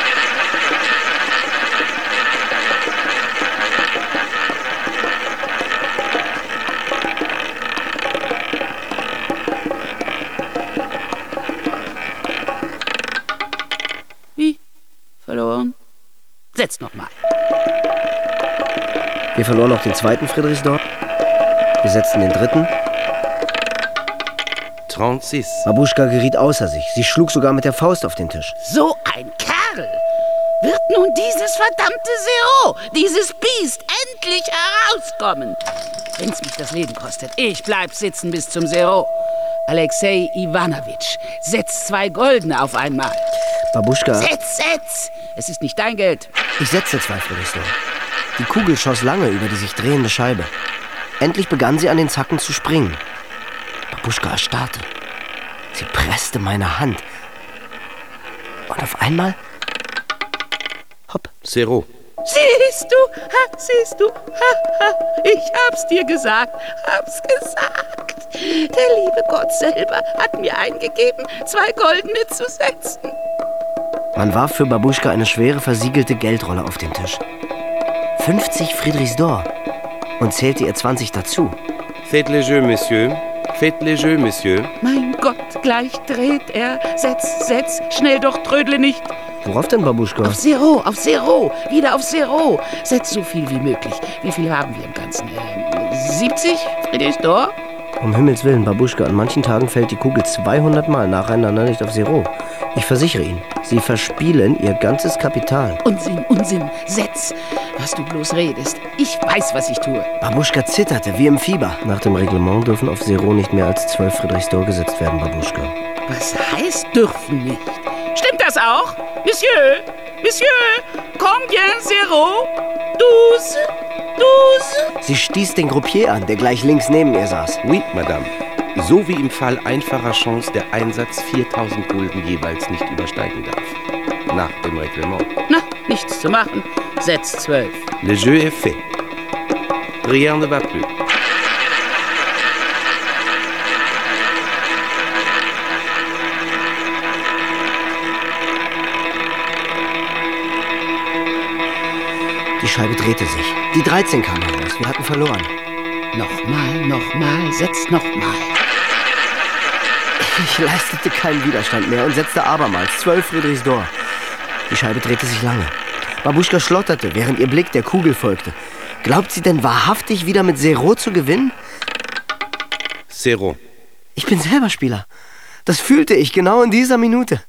Verloren. Setz noch mal. Wir verloren auch den zweiten Friedrichsdorf. Wir setzten den dritten. dreiundsechzig. Babuschka geriet außer sich. Sie schlug sogar mit der Faust auf den Tisch. So ein Kerl! Wird nun dieses verdammte Zero, dieses Biest, endlich herauskommen? Wenn's mich das Leben kostet, ich bleib sitzen bis zum Zero. Alexei Iwanowitsch, setz zwei Goldene auf einmal. Babuschka... Setz, setz! Es ist nicht dein Geld. Ich setzte zwei Friedrichsdorf. Die Kugel schoss lange über die sich drehende Scheibe. Endlich begann sie an den Zacken zu springen. Babuschka erstarrte. Sie presste meine Hand. Und auf einmal... Hopp. Zero. Siehst du, ha, siehst du, ha, ha, ich hab's dir gesagt, hab's gesagt. Der liebe Gott selber hat mir eingegeben, zwei Goldene zu setzen. Man warf für Babuschka eine schwere, versiegelte Geldrolle auf den Tisch. fünfzig Friedrichsdor. Und zählte ihr zwanzig dazu. Faites les jeux, Monsieur. Faites les jeux, Monsieur. Mein Gott, gleich dreht er. Setz, setz, schnell doch, trödle nicht. Worauf denn, Babuschka? Auf Zero, auf Zero, wieder auf Zero. Setz so viel wie möglich. Wie viel haben wir im Ganzen? Ähm, siebzig Friedrichsdor? Um Himmels Willen, Babuschka, an manchen Tagen fällt die Kugel zweihundert Mal nacheinander nicht auf Zero. Ich versichere Ihnen, Sie verspielen Ihr ganzes Kapital. Unsinn, Unsinn, setz, was du bloß redest. Ich weiß, was ich tue. Babuschka zitterte wie im Fieber. Nach dem Reglement dürfen auf Zero nicht mehr als zwölf Friedrichsdor gesetzt werden, Babuschka. Was heißt dürfen nicht? Stimmt das auch? Monsieur, Monsieur, combien Zero? Douze, douze. Sie stieß den Croupier an, der gleich links neben ihr saß. Oui, Madame. So wie im Fall einfacher Chance der Einsatz viertausend Gulden jeweils nicht übersteigen darf. Nach dem Reglement. Na, nichts zu machen. Setz zwölf. Le jeu est fait. Rien ne va plus. Die Scheibe drehte sich. Die dreizehn kam heraus. Wir hatten verloren. Nochmal, nochmal, setz nochmal. Ich leistete keinen Widerstand mehr und setzte abermals zwölf Friedrichsdor. Die Scheibe drehte sich lange. Babuschka schlotterte, während ihr Blick der Kugel folgte. Glaubt sie denn wahrhaftig wieder mit Zero zu gewinnen? Zero. Ich bin selber Spieler. Das fühlte ich genau in dieser Minute.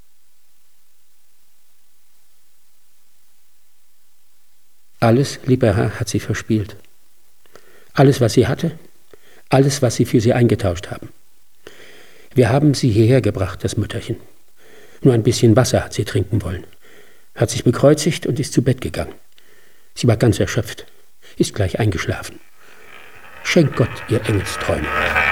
Alles, lieber Herr, hat sie verspielt. Alles, was sie hatte, alles, was Sie für sie eingetauscht haben. Wir haben sie hierher gebracht, das Mütterchen. Nur ein bisschen Wasser hat sie trinken wollen, hat sich bekreuzigt und ist zu Bett gegangen. Sie war ganz erschöpft, ist gleich eingeschlafen. Schenk Gott ihr Engelsträume.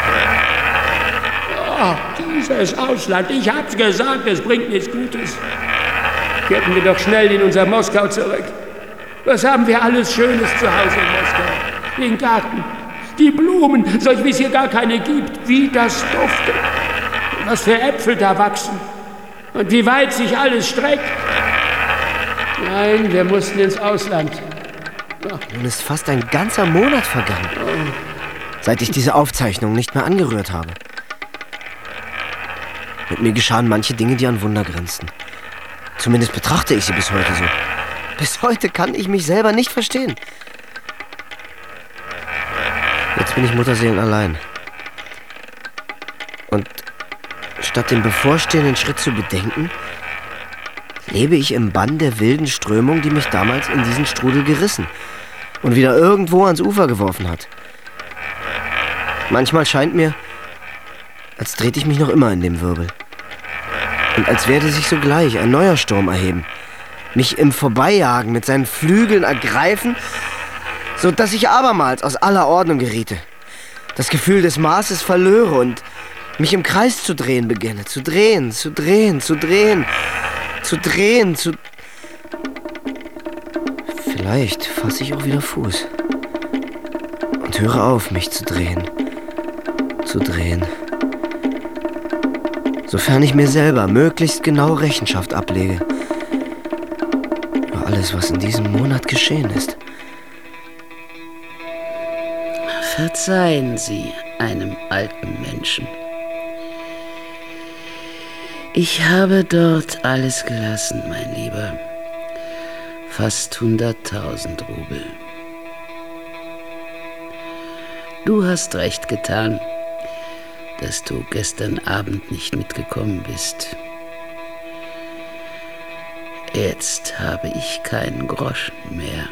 Oh, dieses Ausland, ich hab's gesagt, es bringt nichts Gutes. Kehrten wir doch schnell in unser Moskau zurück. Was haben wir alles Schönes zu Hause in Moskau? Den Garten, die Blumen, solch wie es hier gar keine gibt, wie das duftet. Was für Äpfel da wachsen und wie weit sich alles streckt. Nein, wir mussten ins Ausland. Ja. Nun ist fast ein ganzer Monat vergangen, seit ich diese Aufzeichnung nicht mehr angerührt habe. Mit mir geschahen manche Dinge, die an Wunder grenzten. Zumindest betrachte ich sie bis heute so. Bis heute kann ich mich selber nicht verstehen. Jetzt bin ich Mutterseelen allein. Und statt den bevorstehenden Schritt zu bedenken, lebe ich im Bann der wilden Strömung, die mich damals in diesen Strudel gerissen und wieder irgendwo ans Ufer geworfen hat. Manchmal scheint mir, als drehte ich mich noch immer in dem Wirbel. Und als werde sich sogleich ein neuer Sturm erheben, mich im Vorbeijagen mit seinen Flügeln ergreifen, so dass ich abermals aus aller Ordnung geriete, das Gefühl des Maßes verlöre und mich im Kreis zu drehen beginne. Zu drehen, zu drehen, zu drehen, zu drehen, zu... Vielleicht fasse ich auch wieder Fuß und höre auf, mich zu drehen. Zu drehen. Sofern ich mir selber möglichst genau Rechenschaft ablege über alles, was in diesem Monat geschehen ist. Verzeihen Sie einem alten Menschen. Ich habe dort alles gelassen, mein Lieber. Fast hunderttausend Rubel. Du hast recht getan, dass du gestern Abend nicht mitgekommen bist. Jetzt habe ich keinen Groschen mehr.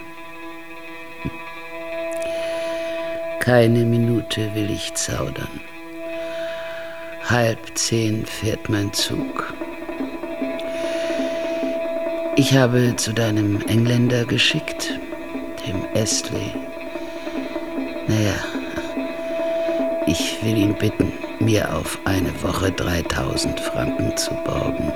Keine Minute will ich zaudern. Halb zehn fährt mein Zug. Ich habe zu deinem Engländer geschickt, dem Astley. Naja, ich will ihn bitten, mir auf eine Woche dreitausend Franken zu borgen.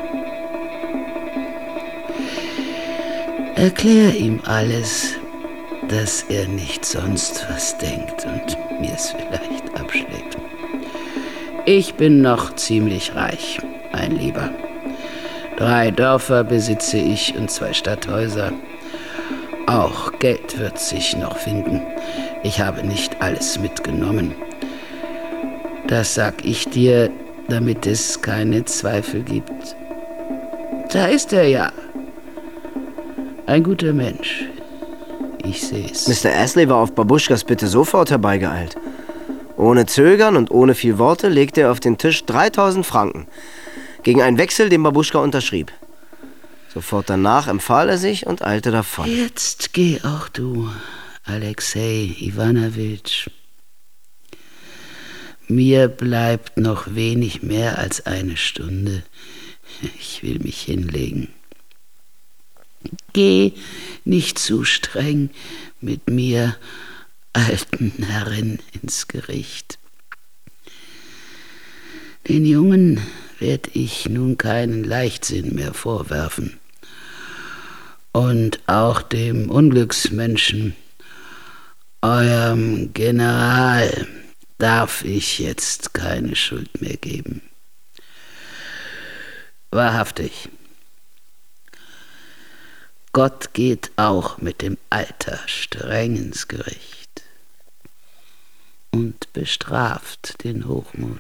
Erklär ihm alles, dass er nicht sonst was denkt und mir es vielleicht abschlägt. Ich bin noch ziemlich reich, mein Lieber. Drei Dörfer besitze ich und zwei Stadthäuser. Auch Geld wird sich noch finden. Ich habe nicht alles mitgenommen. Das sag ich dir, damit es keine Zweifel gibt. Da ist er ja. Ein guter Mensch. Ich seh's. Mister Astley war auf Babuschkas Bitte sofort herbeigeeilt. Ohne Zögern und ohne viel Worte legte er auf den Tisch dreitausend Franken. Gegen einen Wechsel, den Babuschka unterschrieb. Sofort danach empfahl er sich und eilte davon. Jetzt geh auch du, Alexei Iwanowitsch. Mir bleibt noch wenig mehr als eine Stunde. Ich will mich hinlegen. Geh nicht zu streng mit mir, alten Herrin, ins Gericht. Den Jungen werd ich nun keinen Leichtsinn mehr vorwerfen. Und auch dem Unglücksmenschen, eurem General, darf ich jetzt keine Schuld mehr geben. Wahrhaftig. Gott geht auch mit dem Alter streng ins Gericht und bestraft den Hochmut.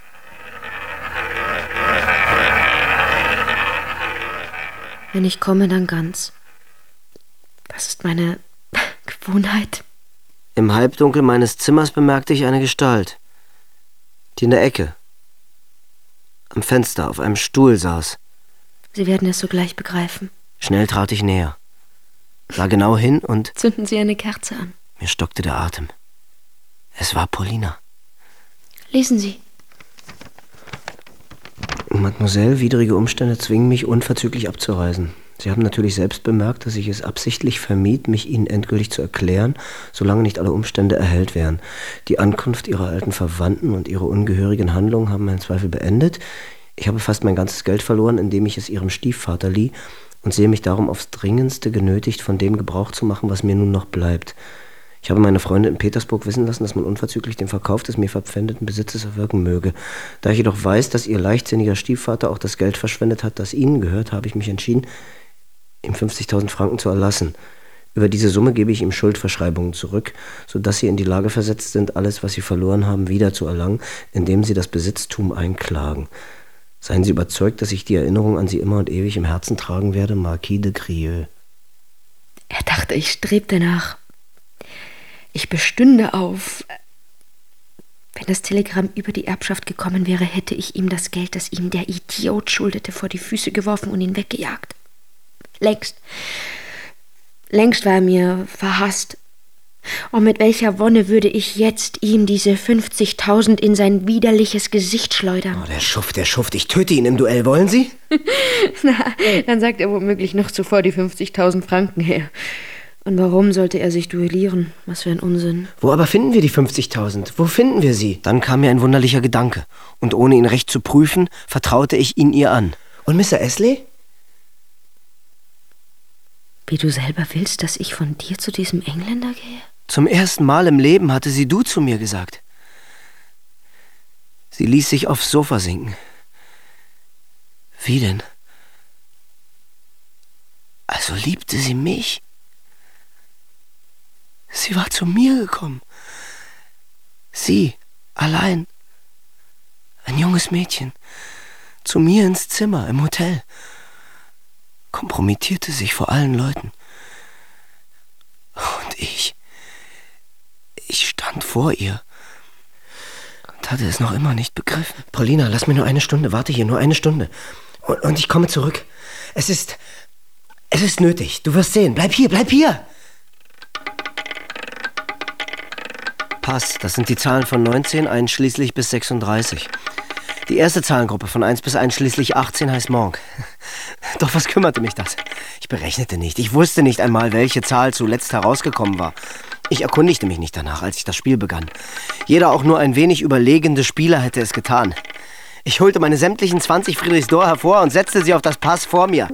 Wenn ich komme, dann ganz. Das ist meine Gewohnheit. Im Halbdunkel meines Zimmers bemerkte ich eine Gestalt, die in der Ecke, am Fenster, auf einem Stuhl saß. Sie werden es sogleich begreifen. Schnell trat ich näher, sah genau hin und... Zünden Sie eine Kerze an. Mir stockte der Atem. Es war Polina. Lesen Sie. Mademoiselle, widrige Umstände zwingen mich, unverzüglich abzureisen. Sie haben natürlich selbst bemerkt, dass ich es absichtlich vermied, mich Ihnen endgültig zu erklären, solange nicht alle Umstände erhellt wären. Die Ankunft Ihrer alten Verwandten und Ihre ungehörigen Handlungen haben meinen Zweifel beendet. Ich habe fast mein ganzes Geld verloren, indem ich es Ihrem Stiefvater lieh, und sehe mich darum aufs Dringendste genötigt, von dem Gebrauch zu machen, was mir nun noch bleibt. Ich habe meine Freunde in Petersburg wissen lassen, dass man unverzüglich den Verkauf des mir verpfändeten Besitzes erwirken möge. Da ich jedoch weiß, dass Ihr leichtsinniger Stiefvater auch das Geld verschwendet hat, das Ihnen gehört, habe ich mich entschieden, ihm fünfzigtausend Franken zu erlassen. Über diese Summe gebe ich ihm Schuldverschreibungen zurück, sodass Sie in die Lage versetzt sind, alles, was Sie verloren haben, wiederzuerlangen, indem Sie das Besitztum einklagen. Seien Sie überzeugt, dass ich die Erinnerung an Sie immer und ewig im Herzen tragen werde, Marquis de Grieux. Er dachte, ich strebte nach. Ich bestünde auf. Wenn das Telegramm über die Erbschaft gekommen wäre, hätte ich ihm das Geld, das ihm der Idiot schuldete, vor die Füße geworfen und ihn weggejagt. Längst. Längst war er mir verhasst. Und mit welcher Wonne würde ich jetzt ihm diese fünfzigtausend in sein widerliches Gesicht schleudern? Oh, der Schuft, der Schuft, ich töte ihn im Duell, wollen Sie? Na, dann sagt er womöglich noch zuvor die fünfzigtausend Franken her. Und warum sollte er sich duellieren? Was für ein Unsinn. Wo aber finden wir die fünfzigtausend? Wo finden wir sie? Dann kam mir ein wunderlicher Gedanke. Und ohne ihn recht zu prüfen, vertraute ich ihn ihr an. Und Mister Astley? Wie du selber willst, dass ich von dir zu diesem Engländer gehe? Zum ersten Mal im Leben hatte sie du zu mir gesagt. Sie ließ sich aufs Sofa sinken. Wie denn? Also liebte sie mich? Sie war zu mir gekommen. Sie, allein. Ein junges Mädchen. Zu mir ins Zimmer, im Hotel. Kompromittierte sich vor allen Leuten. Und ich... Ich stand vor ihr und hatte es noch immer nicht begriffen. Paulina, lass mir nur eine Stunde. Warte hier, nur eine Stunde. Und, und ich komme zurück. Es ist... Es ist nötig. Du wirst sehen. Bleib hier, bleib hier! Pass, das sind die Zahlen von neunzehn einschließlich bis sechsunddreißig. Die erste Zahlengruppe von eins bis einschließlich achtzehn heißt Monk. Doch was kümmerte mich das? Ich berechnete nicht. Ich wusste nicht einmal, welche Zahl zuletzt herausgekommen war. Ich erkundigte mich nicht danach, als ich das Spiel begann. Jeder auch nur ein wenig überlegende Spieler hätte es getan. Ich holte meine sämtlichen zwanzig Friedrichs d'Or hervor und setzte sie auf das Pass vor mir.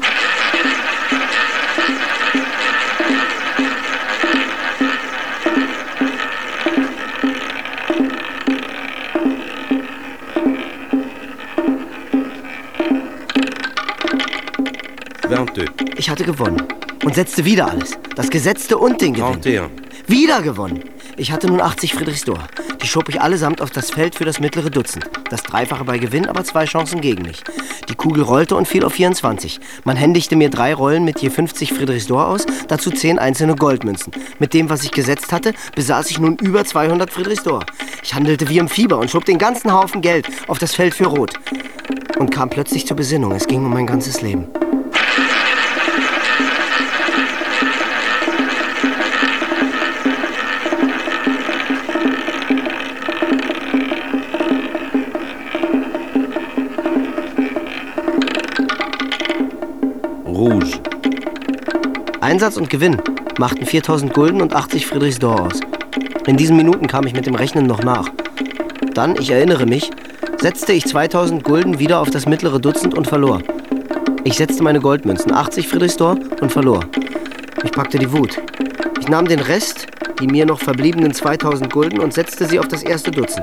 Ich hatte gewonnen und setzte wieder alles. Das Gesetzte und den Gewinn. Wieder gewonnen. Ich hatte nun achtzig Friedrichs d'Or. Die schob ich allesamt auf das Feld für das mittlere Dutzend. Das Dreifache bei Gewinn, aber zwei Chancen gegen mich. Die Kugel rollte und fiel auf vierundzwanzig. Man händigte mir drei Rollen mit je fünfzig Friedrichs d'Or aus, dazu zehn einzelne Goldmünzen. Mit dem, was ich gesetzt hatte, besaß ich nun über zweihundert Friedrichs d'Or. Ich handelte wie im Fieber und schob den ganzen Haufen Geld auf das Feld für Rot. Und kam plötzlich zur Besinnung. Es ging um mein ganzes Leben. Rouge. Einsatz und Gewinn machten viertausend Gulden und achtzig Friedrichs d'Or aus. In diesen Minuten kam ich mit dem Rechnen noch nach. Dann, ich erinnere mich, setzte ich zweitausend Gulden wieder auf das mittlere Dutzend und verlor. Ich setzte meine Goldmünzen, achtzig Friedrichs d'Or, und verlor. Ich packte die Wut. Ich nahm den Rest, die mir noch verbliebenen zweitausend Gulden, und setzte sie auf das erste Dutzend.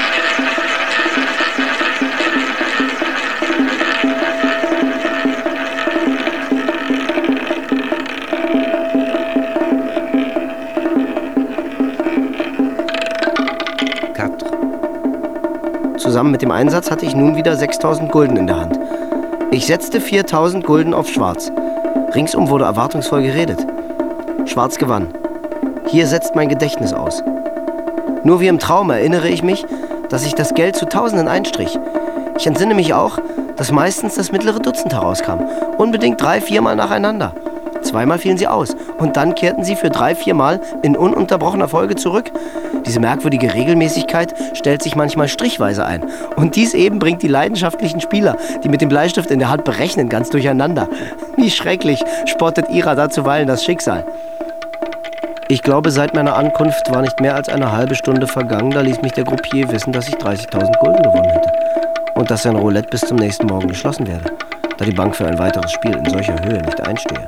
Zusammen mit dem Einsatz hatte ich nun wieder sechstausend Gulden in der Hand. Ich setzte viertausend Gulden auf Schwarz. Ringsum wurde erwartungsvoll geredet. Schwarz gewann. Hier setzt mein Gedächtnis aus. Nur wie im Traum erinnere ich mich, dass ich das Geld zu Tausenden einstrich. Ich entsinne mich auch, dass meistens das mittlere Dutzend herauskam. Unbedingt drei, viermal nacheinander. Zweimal fielen sie aus und dann kehrten sie für drei, viermal in ununterbrochener Folge zurück. Diese merkwürdige Regelmäßigkeit stellt sich manchmal strichweise ein. Und dies eben bringt die leidenschaftlichen Spieler, die mit dem Bleistift in der Hand berechnen, ganz durcheinander. Wie schrecklich spottet ihrer da zuweilen das Schicksal. Ich glaube, seit meiner Ankunft war nicht mehr als eine halbe Stunde vergangen, da ließ mich der Gruppier wissen, dass ich dreißigtausend Gulden gewonnen hätte. Und dass sein Roulette bis zum nächsten Morgen geschlossen werde, da die Bank für ein weiteres Spiel in solcher Höhe nicht einstehe.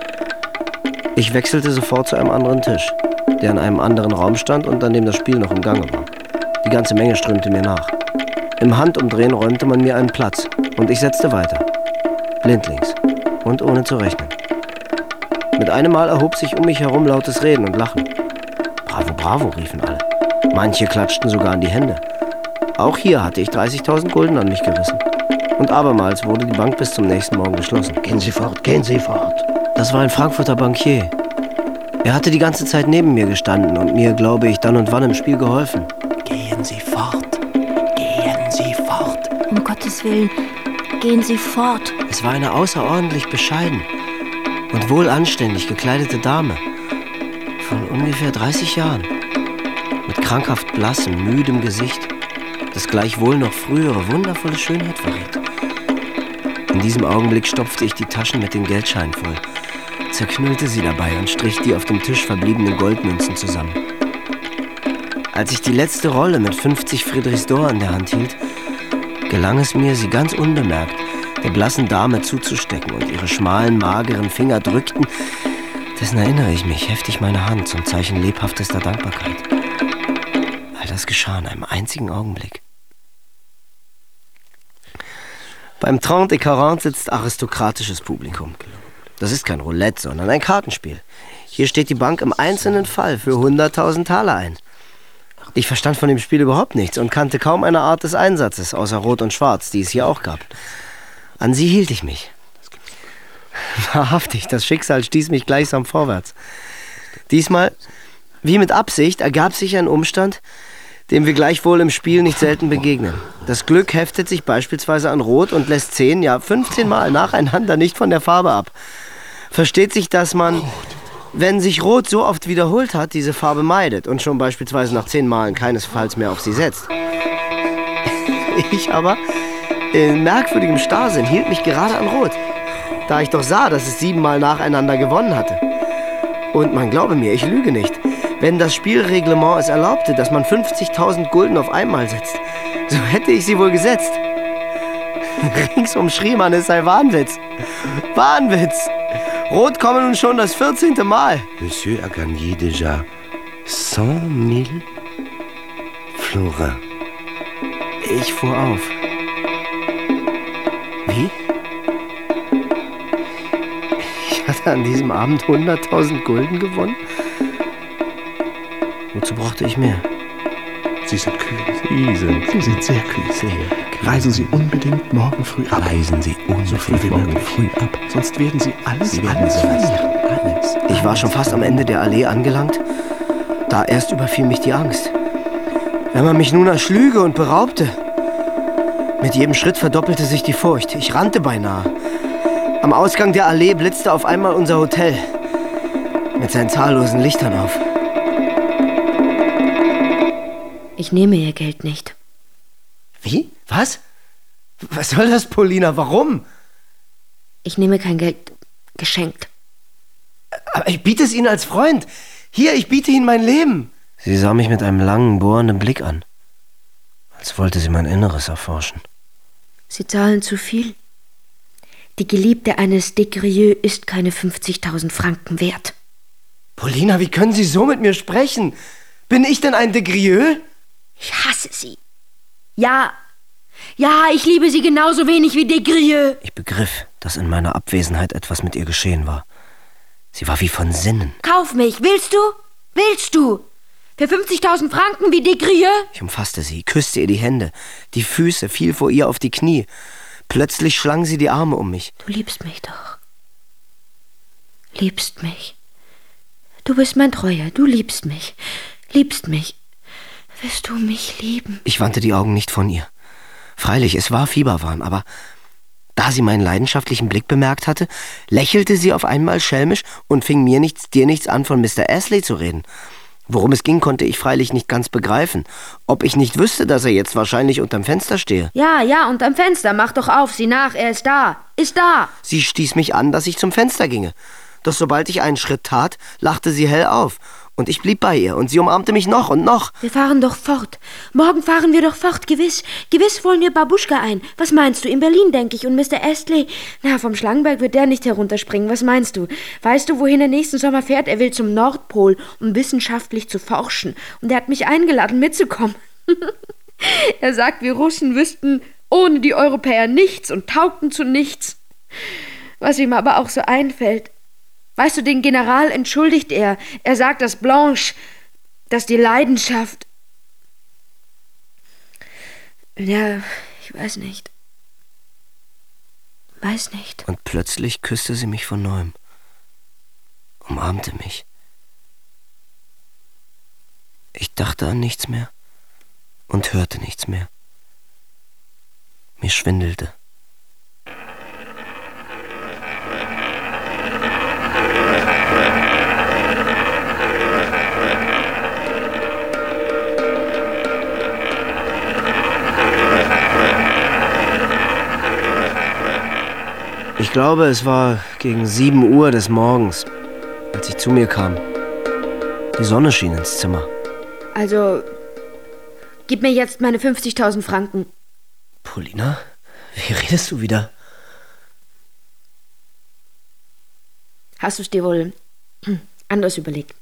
Ich wechselte sofort zu einem anderen Tisch, der in einem anderen Raum stand und an dem das Spiel noch im Gange war. Die ganze Menge strömte mir nach. Im Handumdrehen räumte man mir einen Platz und ich setzte weiter. Blindlings und ohne zu rechnen. Mit einem Mal erhob sich um mich herum lautes Reden und Lachen. Bravo, bravo, riefen alle. Manche klatschten sogar in die Hände. Auch hier hatte ich dreißigtausend Gulden an mich gerissen. Und abermals wurde die Bank bis zum nächsten Morgen geschlossen. Gehen Sie fort, gehen Sie fort. Das war ein Frankfurter Bankier. Er hatte die ganze Zeit neben mir gestanden und mir, glaube ich, dann und wann im Spiel geholfen. Gehen Sie fort, gehen Sie fort. Um Gottes Willen, gehen Sie fort. Es war eine außerordentlich bescheiden und wohlanständig gekleidete Dame von ungefähr dreißig Jahren. Mit krankhaft blassem, müdem Gesicht, das gleichwohl noch frühere wundervolle Schönheit verriet. In diesem Augenblick stopfte ich die Taschen mit den Geldscheinen voll. zerknüllte sie dabei und strich die auf dem Tisch verbliebenen Goldmünzen zusammen. Als ich die letzte Rolle mit fünfzig Friedrichsdor in der Hand hielt, gelang es mir, sie ganz unbemerkt der blassen Dame zuzustecken, und ihre schmalen, mageren Finger drückten, dessen erinnere ich mich, heftig meine Hand zum Zeichen lebhaftester Dankbarkeit. All das geschah in einem einzigen Augenblick. Beim Trente et Quarante sitzt aristokratisches Publikum. Das ist kein Roulette, sondern ein Kartenspiel. Hier steht die Bank im einzelnen Fall für hunderttausend Taler ein. Ich verstand von dem Spiel überhaupt nichts und kannte kaum eine Art des Einsatzes, außer Rot und Schwarz, die es hier auch gab. An sie hielt ich mich. Wahrhaftig, das Schicksal stieß mich gleichsam vorwärts. Diesmal, wie mit Absicht, ergab sich ein Umstand, dem wir gleichwohl im Spiel nicht selten begegnen. Das Glück heftet sich beispielsweise an Rot und lässt zehn, ja fünfzehn Mal nacheinander nicht von der Farbe ab. Versteht sich, dass man, wenn sich Rot so oft wiederholt hat, diese Farbe meidet und schon beispielsweise nach zehn Malen keinesfalls mehr auf sie setzt. Ich aber, in merkwürdigem Starrsinn, hielt mich gerade an Rot, da ich doch sah, dass es siebenmal nacheinander gewonnen hatte. Und man glaube mir, ich lüge nicht. Wenn das Spielreglement es erlaubte, dass man fünfzigtausend Gulden auf einmal setzt, so hätte ich sie wohl gesetzt. Ringsum schrie man, es sei Wahnwitz. Wahnwitz! Rot komme nun schon das vierzehnte Mal. Monsieur a gagné déjà cent mille florins. Ich fuhr auf. Wie? Ich hatte an diesem Abend hunderttausend Gulden gewonnen? Wozu brauchte ich mehr? Sie sind kühl. Sie sind, Sie sind sehr kühl. Sehr kühl. Reisen Sie unbedingt morgen früh ab. Reisen Sie unbedingt so früh wie morgen früh ab. Sonst werden Sie alles, Sie werden alles verlieren. Alles. Ich war schon fast am Ende der Allee angelangt. Da erst überfiel mich die Angst. Wenn man mich nun erschlüge und beraubte. Mit jedem Schritt verdoppelte sich die Furcht. Ich rannte beinahe. Am Ausgang der Allee blitzte auf einmal unser Hotel mit seinen zahllosen Lichtern auf. Ich nehme Ihr Geld nicht. Wie? Was? Was soll das, Polina? Warum? Ich nehme kein Geld geschenkt. Aber ich biete es Ihnen als Freund. Hier, ich biete Ihnen mein Leben. Sie sah mich mit einem langen, bohrenden Blick an, als wollte sie mein Inneres erforschen. Sie zahlen zu viel. Die Geliebte eines Desgrieux ist keine fünfzigtausend Franken wert. Polina, wie können Sie so mit mir sprechen? Bin ich denn ein Desgrieux? Ich hasse Sie. Ja, ja, ich liebe Sie genauso wenig wie Desgrieux. Ich begriff, dass in meiner Abwesenheit etwas mit ihr geschehen war. Sie war wie von Sinnen. Kauf mich, willst du? Willst du? Für fünfzigtausend Franken wie Desgrieux? Ich umfasste sie, küsste ihr die Hände. Die Füße fiel vor ihr auf die Knie. Plötzlich schlang sie die Arme um mich. Du liebst mich doch. Liebst mich. Du bist mein Treuer, du liebst mich. Liebst mich. Wirst du mich lieben? Ich wandte die Augen nicht von ihr. Freilich, es war Fieberwahn, aber da sie meinen leidenschaftlichen Blick bemerkt hatte, lächelte sie auf einmal schelmisch und fing mir nichts, dir nichts an, von Mister Astley zu reden. Worum es ging, konnte ich freilich nicht ganz begreifen. Ob ich nicht wüsste, dass er jetzt wahrscheinlich unterm Fenster stehe. Ja, ja, unterm Fenster. Mach doch auf, sieh nach, er ist da. Ist da. Sie stieß mich an, dass ich zum Fenster ginge. Doch sobald ich einen Schritt tat, lachte sie hell auf. Und ich blieb bei ihr, und sie umarmte mich noch und noch. Wir fahren doch fort. Morgen fahren wir doch fort, gewiss. Gewiss holen wir Babuschka ein. Was meinst du? In Berlin, denke ich. Und Mister Astley? Na, vom Schlangenberg wird der nicht herunterspringen. Was meinst du? Weißt du, wohin er nächsten Sommer fährt? Er will zum Nordpol, um wissenschaftlich zu forschen. Und er hat mich eingeladen, mitzukommen. Er sagt, wir Russen wüssten ohne die Europäer nichts und taugten zu nichts. Was ihm aber auch so einfällt. Weißt du, den General entschuldigt er. Er sagt, dass Blanche, dass die Leidenschaft... Ja, ich weiß nicht. Weiß nicht. Und plötzlich küsste sie mich von neuem. Umarmte mich. Ich dachte an nichts mehr und hörte nichts mehr. Mir schwindelte. Ich glaube, es war Gegen sieben Uhr des Morgens, als ich zu mir kam. Die Sonne schien ins Zimmer. Also, gib mir jetzt meine fünfzigtausend Franken. Polina, wie redest du wieder? Hast du es dir wohl anders überlegt?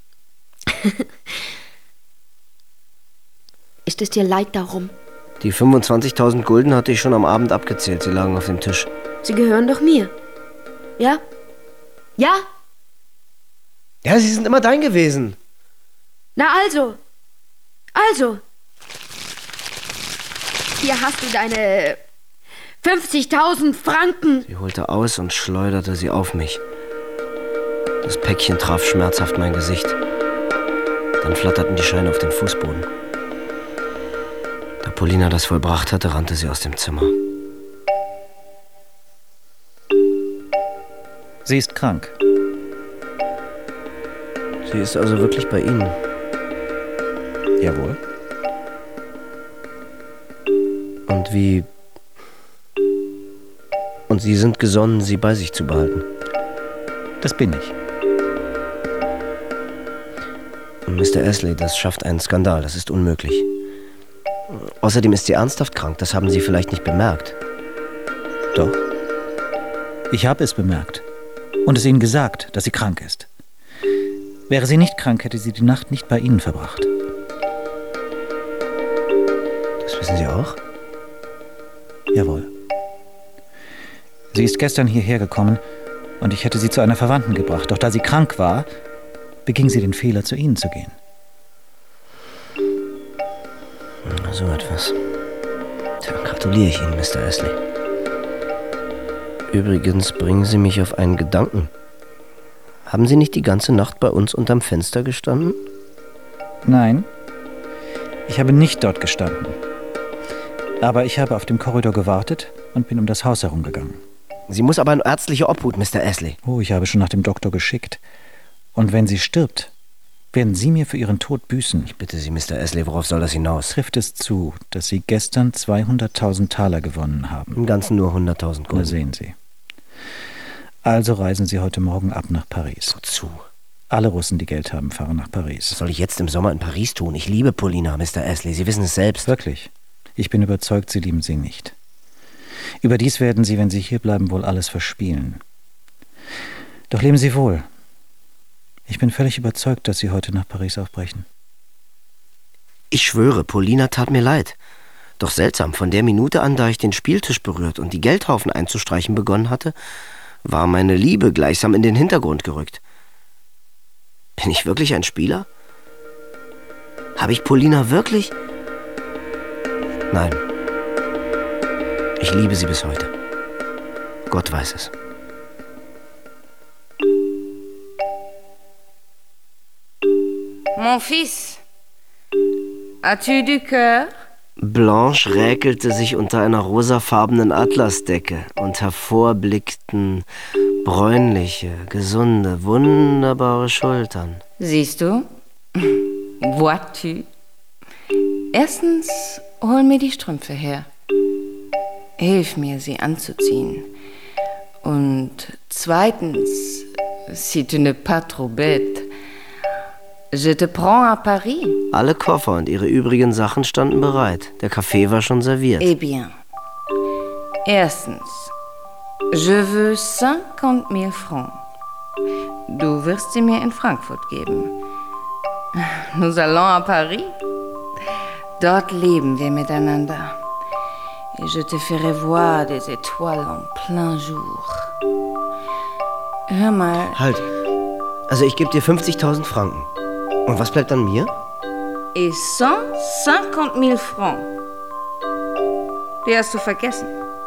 Ist es dir leid darum? Die fünfundzwanzigtausend Gulden hatte ich schon am Abend abgezählt. Sie lagen auf dem Tisch. Sie gehören doch mir. Ja? Ja? Ja, sie sind immer dein gewesen. Na also. Also. Hier hast du deine fünfzigtausend Franken. Sie holte aus und schleuderte sie auf mich. Das Päckchen traf schmerzhaft mein Gesicht. Dann flatterten die Scheine auf den Fußboden. Da Polina das vollbracht hatte, rannte sie aus dem Zimmer. Sie ist krank. Sie ist also wirklich bei Ihnen? Jawohl. Und wie... Und Sie sind gesonnen, sie bei sich zu behalten? Das bin ich. Mister Astley, das schafft einen Skandal. Das ist unmöglich. Außerdem ist sie ernsthaft krank. Das haben Sie vielleicht nicht bemerkt. Doch. Ich habe es bemerkt. Und es Ihnen gesagt, dass sie krank ist. Wäre sie nicht krank, hätte sie die Nacht nicht bei Ihnen verbracht. Das wissen Sie auch? Jawohl. Sie ist gestern hierher gekommen und ich hätte sie zu einer Verwandten gebracht. Doch da sie krank war, beging sie den Fehler, zu Ihnen zu gehen. So etwas. Da gratuliere ich Ihnen, Mister Astley. Übrigens bringen Sie mich auf einen Gedanken. Haben Sie nicht die ganze Nacht bei uns unterm Fenster gestanden? Nein, ich habe nicht dort gestanden. Aber ich habe auf dem Korridor gewartet und bin um das Haus herumgegangen. Sie muss aber in ärztliche Obhut, Mister Astley. Oh, ich habe schon nach dem Doktor geschickt. Und wenn sie stirbt, werden Sie mir für Ihren Tod büßen. Ich bitte Sie, Mister Astley, worauf soll das hinaus? Trifft es zu, dass Sie gestern zweihunderttausend Taler gewonnen haben? Im Ganzen nur hunderttausend Gulden. Na, sehen Sie. Also reisen Sie heute Morgen ab nach Paris. Wozu? Alle Russen, die Geld haben, fahren nach Paris. Was soll ich jetzt im Sommer in Paris tun? Ich liebe Polina, Mister Astley. Sie wissen es selbst. Wirklich? Ich bin überzeugt, Sie lieben sie nicht. Überdies werden Sie, wenn Sie hier bleiben, wohl alles verspielen. Doch leben Sie wohl. Ich bin völlig überzeugt, dass Sie heute nach Paris aufbrechen. Ich schwöre, Polina tat mir leid. Doch seltsam, von der Minute an, da ich den Spieltisch berührt und die Geldhaufen einzustreichen begonnen hatte, war meine Liebe gleichsam in den Hintergrund gerückt. Bin ich wirklich ein Spieler? Habe ich Polina wirklich? Nein. Ich liebe sie bis heute. Gott weiß es. Mon fils, as-tu du cœur? Blanche räkelte sich unter einer rosafarbenen Atlasdecke und hervorblickten bräunliche, gesunde, wunderbare Schultern. Siehst du? Vois-tu? Erstens, hol mir die Strümpfe her. Hilf mir, sie anzuziehen. Und zweitens, si tu n'es pas trop bête, je te prends à Paris. Alle Koffer und ihre übrigen Sachen standen bereit. Der Kaffee war schon serviert. Eh bien, erstens, je veux cinquante mille francs. Du wirst sie mir in Frankfurt geben. Nous allons à Paris. Dort leben wir miteinander. Et je te ferai voir des étoiles en plein jour. Hör mal. Halt. Also ich gebe dir fünfzigtausend Franken. Und was bleibt an mir? Et cent cinquante mille francs. Die hast du vergessen.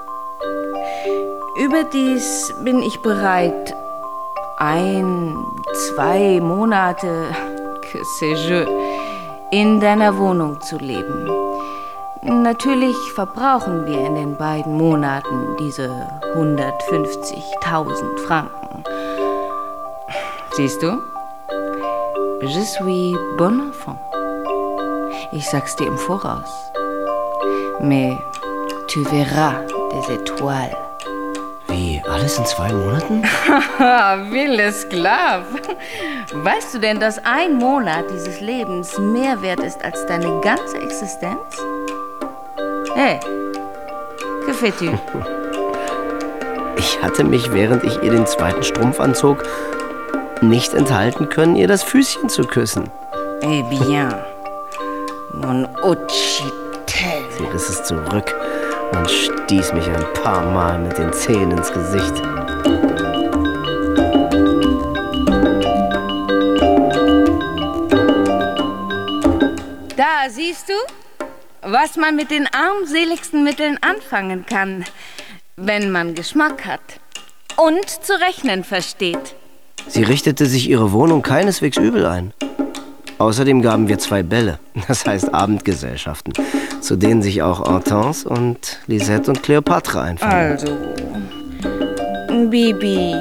Überdies bin ich bereit, ein, zwei Monate, que sais-je, in deiner Wohnung zu leben. Natürlich verbrauchen wir in den beiden Monaten diese hundertfünfzigtausend Franken. Siehst du? Je suis bon enfant. Ich sag's dir im Voraus. Mais tu verras des étoiles. Wie, alles in zwei Monaten? Wille Sklav. Weißt du denn, dass ein Monat dieses Lebens mehr wert ist als deine ganze Existenz? Hey, que fais-tu? Ich hatte mich, während ich ihr den zweiten Strumpf anzog, nicht enthalten können, ihr das Füßchen zu küssen. Eh bien, mon Occitel. Sie riss es zurück und stieß mich ein paar Mal mit den Zähnen ins Gesicht. Da siehst du, was man mit den armseligsten Mitteln anfangen kann, wenn man Geschmack hat und zu rechnen versteht. Sie richtete sich ihre Wohnung keineswegs übel ein. Außerdem gaben wir zwei Bälle, das heißt Abendgesellschaften, zu denen sich auch Hortense und Lisette und Cleopatra einfallen. Also, Bibi,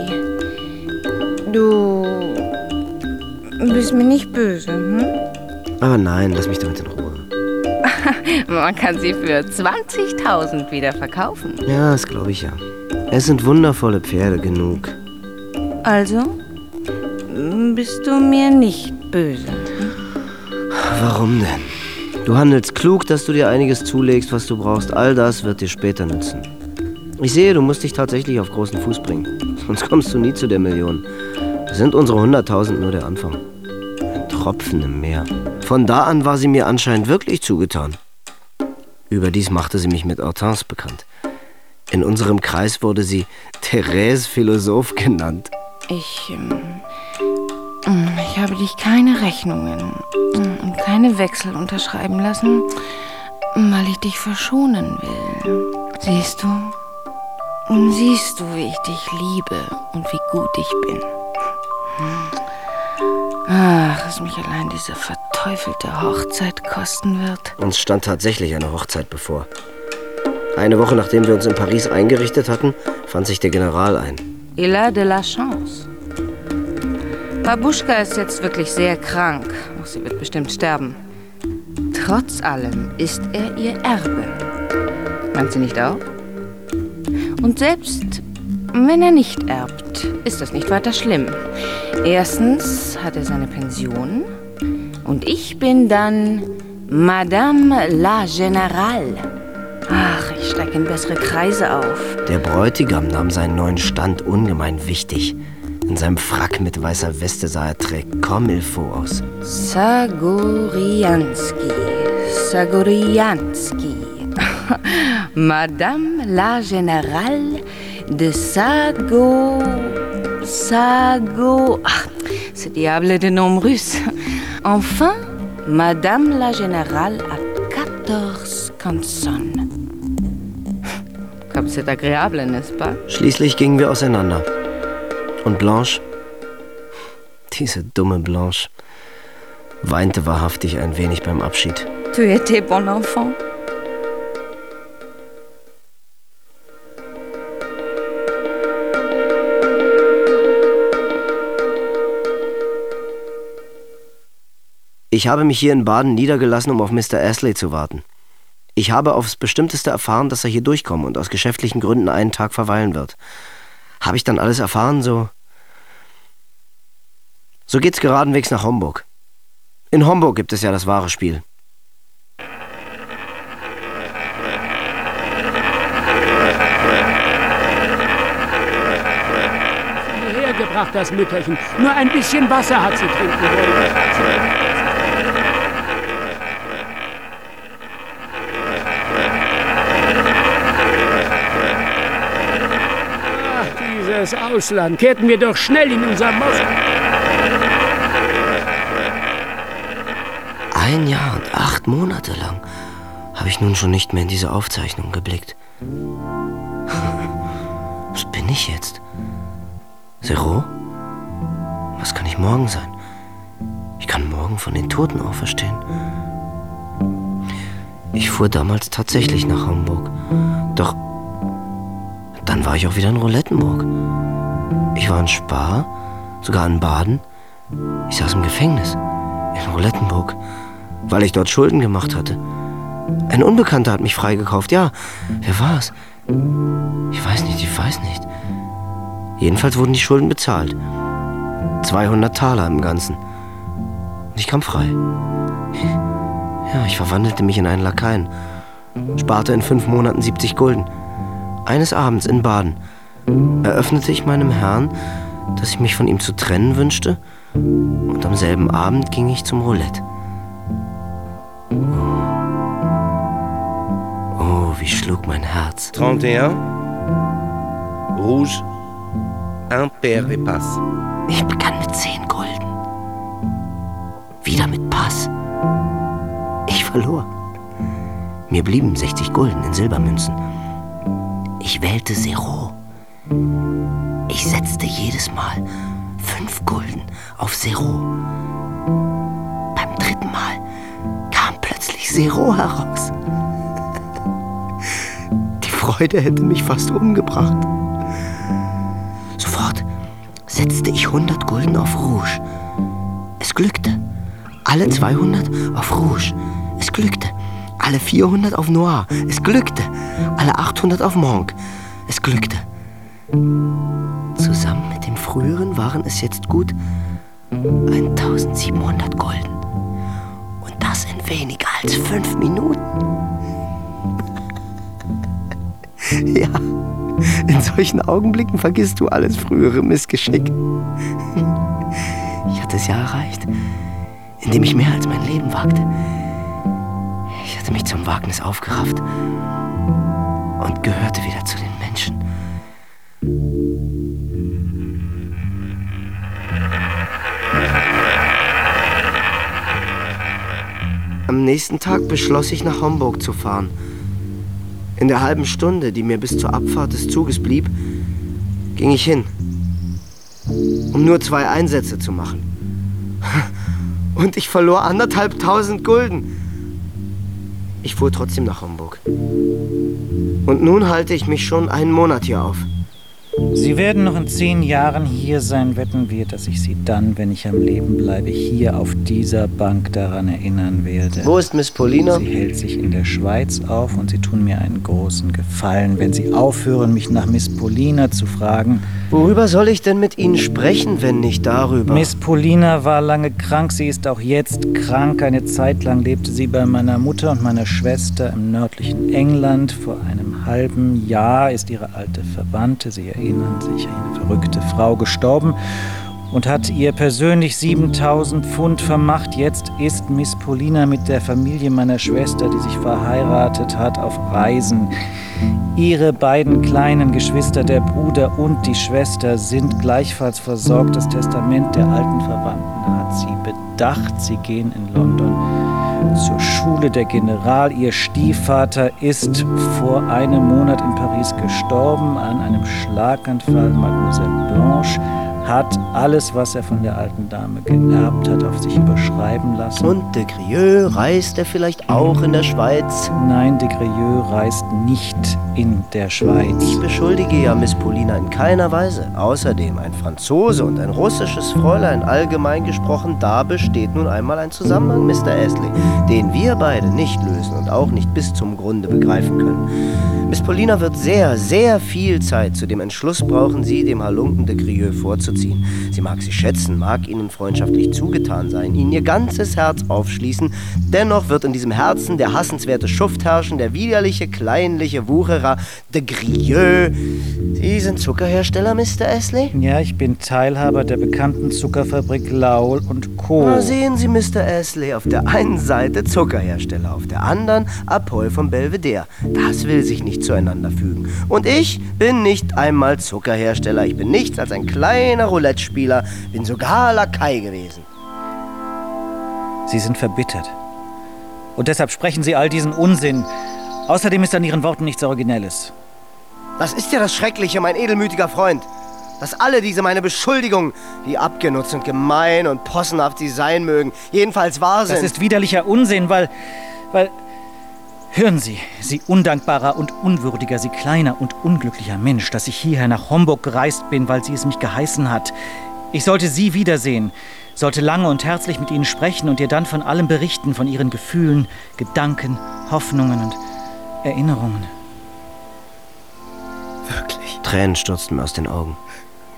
du bist mir nicht böse, hm? Aber nein, lass mich damit in Ruhe. Man kann sie für zwanzigtausend wieder verkaufen. Ja, das glaube ich ja. Es sind wundervolle Pferde genug. Also, bist du mir nicht böse? Warum denn? Du handelst klug, dass du dir einiges zulegst, was du brauchst. All das wird dir später nützen. Ich sehe, du musst dich tatsächlich auf großen Fuß bringen. Sonst kommst du nie zu der Million. Sind unsere hunderttausend nur der Anfang. Ein Tropfen im Meer. Von da an war sie mir anscheinend wirklich zugetan. Überdies machte sie mich mit Hortense bekannt. In unserem Kreis wurde sie Thérèse Philosophe genannt. Ich, ähm, ich habe dich keine Rechnungen und keine Wechsel unterschreiben lassen, weil ich dich verschonen will. Siehst du? Siehst du, wie ich dich liebe und wie gut ich bin? Ach, was mich allein diese verteufelte Hochzeit kosten wird. Uns stand tatsächlich eine Hochzeit bevor. Eine Woche nachdem wir uns in Paris eingerichtet hatten, fand sich der General ein. Il a de la chance. Babuschka ist jetzt wirklich sehr krank. Ach, sie wird bestimmt sterben. Trotz allem ist er ihr Erbe. Meint sie nicht auch? Und selbst wenn er nicht erbt, ist das nicht weiter schlimm. Erstens hat er seine Pension und ich bin dann Madame la Générale. Ach, ich steige in bessere Kreise auf. Der Bräutigam nahm seinen neuen Stand ungemein wichtig. In seinem Frack mit weißer Weste sah er trägt comme il faut aus. Sagoriansky, Sagoriansky. Madame la Générale de Sago... Sago... Ah, ce diable de nom russe. Enfin, Madame la Générale a quatorze canzons. Comme c'est agréable, n'est-ce pas? Schließlich gingen wir auseinander. Und Blanche, diese dumme Blanche, weinte wahrhaftig ein wenig beim Abschied. Tu étais bon enfant. Ich habe mich hier in Baden niedergelassen, um auf Mister Astley zu warten. Ich habe aufs Bestimmteste erfahren, dass er hier durchkommen und aus geschäftlichen Gründen einen Tag verweilen wird. Habe ich dann alles erfahren, so... So geht's geradenwegs nach Homburg. In Homburg gibt es ja das wahre Spiel. Hergebracht, das Mütterchen. Nur ein bisschen Wasser hat sie trinken wollen. Das Ausland. Kehrten wir doch schnell in unser Moskau. Ein Jahr und acht Monate lang habe ich nun schon nicht mehr in diese Aufzeichnung geblickt. Was bin ich jetzt? Zero? Was kann ich morgen sein? Ich kann morgen von den Toten auferstehen. Ich fuhr damals tatsächlich nach Homburg. Doch dann war ich auch wieder in Roulettenburg. Ich war in Spa, sogar in Baden. Ich saß im Gefängnis in Roulettenburg, weil ich dort Schulden gemacht hatte. Ein Unbekannter hat mich freigekauft. Ja, wer war's? Ich weiß nicht, ich weiß nicht. Jedenfalls wurden die Schulden bezahlt. zweihundert Taler im Ganzen. Und ich kam frei. Ja, ich verwandelte mich in einen Lakaien. Sparte in fünf Monaten siebzig Gulden. Eines Abends in Baden eröffnete ich meinem Herrn, dass ich mich von ihm zu trennen wünschte, und am selben Abend ging ich zum Roulette. Oh, wie schlug mein Herz. dreiunddreißig, Rouge, Impair et Pass. Ich begann mit zehn Gulden. Wieder mit Pass. Ich verlor. Mir blieben sechzig Gulden in Silbermünzen. Ich wählte Zero. Ich setzte jedes Mal fünf Gulden auf Zero. Beim dritten Mal kam plötzlich Zero heraus. Die Freude hätte mich fast umgebracht. Sofort setzte ich hundert Gulden auf Rouge. Es glückte. Alle zweihundert auf Rouge. Es glückte. Alle vierhundert auf Noir. Es glückte. Alle achthundert auf Monk. Es glückte. Zusammen mit dem früheren waren es jetzt gut eintausendsiebenhundert Gulden. Und das in weniger als fünf Minuten. Ja, in solchen Augenblicken vergisst du alles frühere Missgeschick. Ich hatte es ja erreicht, indem ich mehr als mein Leben wagte. Ich hatte mich zum Wagnis aufgerafft und gehörte wieder zu den Menschen. Am nächsten Tag beschloss ich, nach Homburg zu fahren. In der halben Stunde, die mir bis zur Abfahrt des Zuges blieb, ging ich hin, um nur zwei Einsätze zu machen. Und ich verlor anderthalb tausend Gulden. Ich fuhr trotzdem nach Homburg. Und nun halte ich mich schon einen Monat hier auf. Sie werden noch in zehn Jahren hier sein, wetten wir, dass ich Sie dann, wenn ich am Leben bleibe, hier auf dieser Bank daran erinnern werde. Wo ist Miss Paulina? Sie hält sich in der Schweiz auf und Sie tun mir einen großen Gefallen, wenn Sie aufhören, mich nach Miss Paulina zu fragen. Worüber soll ich denn mit Ihnen sprechen, wenn nicht darüber? Miss Paulina war lange krank, sie ist auch jetzt krank. Eine Zeit lang lebte sie bei meiner Mutter und meiner Schwester im nördlichen England. Vor einem halben Jahr ist ihre alte Verwandte, Sie erinnern sich, eine verrückte Frau, gestorben und hat ihr persönlich siebentausend Pfund vermacht. Jetzt ist Miss Paulina mit der Familie meiner Schwester, die sich verheiratet hat, auf Reisen. Ihre beiden kleinen Geschwister, der Bruder und die Schwester, sind gleichfalls versorgt. Das Testament der alten Verwandten hat sie bedacht. Sie gehen in London zur Schule. Der General, ihr Stiefvater, ist vor einem Monat in Paris gestorben an einem Schlaganfall. Mademoiselle Blanche hat alles, was er von der alten Dame geerbt hat, auf sich überschreiben lassen. Und de Grieux, reist er vielleicht auch in der Schweiz? Nein, de Grieux reist nicht in der Schweiz. Ich beschuldige ja Miss Paulina in keiner Weise. Außerdem ein Franzose und ein russisches Fräulein, allgemein gesprochen, da besteht nun einmal ein Zusammenhang, Mister Astley, den wir beide nicht lösen und auch nicht bis zum Grunde begreifen können. Miss Paulina wird sehr, sehr viel Zeit zu dem Entschluss brauchen, Sie dem Halunken de Grieux vorzuziehen. Sie mag Sie schätzen, mag Ihnen freundschaftlich zugetan sein, Ihnen Ihr ganzes Herz aufschließen. Dennoch wird in diesem Herzen der hassenswerte Schuft herrschen, der widerliche, kleinliche Wucherer de Grieux. Sie sind Zuckerhersteller, Mister Astley? Ja, ich bin Teilhaber der bekannten Zuckerfabrik Laul und Co. Na, sehen Sie, Mister Astley, auf der einen Seite Zuckerhersteller, auf der anderen Apoll vom Belvedere. Das will sich nicht zueinander fügen. Und ich bin nicht einmal Zuckerhersteller. Ich bin nichts als ein kleiner Roulette-Spieler, bin sogar Lakai gewesen. Sie sind verbittert. Und deshalb sprechen Sie all diesen Unsinn. Außerdem ist an Ihren Worten nichts Originelles. Das ist ja das Schreckliche, mein edelmütiger Freund. Dass alle diese meine Beschuldigungen, wie abgenutzt und gemein und possenhaft sie sein mögen, jedenfalls wahr sind. Das ist widerlicher Unsinn, weil... weil... Hören Sie, Sie undankbarer und unwürdiger, Sie kleiner und unglücklicher Mensch, dass ich hierher nach Homburg gereist bin, weil sie es mich geheißen hat. Ich sollte Sie wiedersehen, sollte lange und herzlich mit Ihnen sprechen und ihr dann von allem berichten, von Ihren Gefühlen, Gedanken, Hoffnungen und Erinnerungen. Wirklich? Tränen stürzten mir aus den Augen.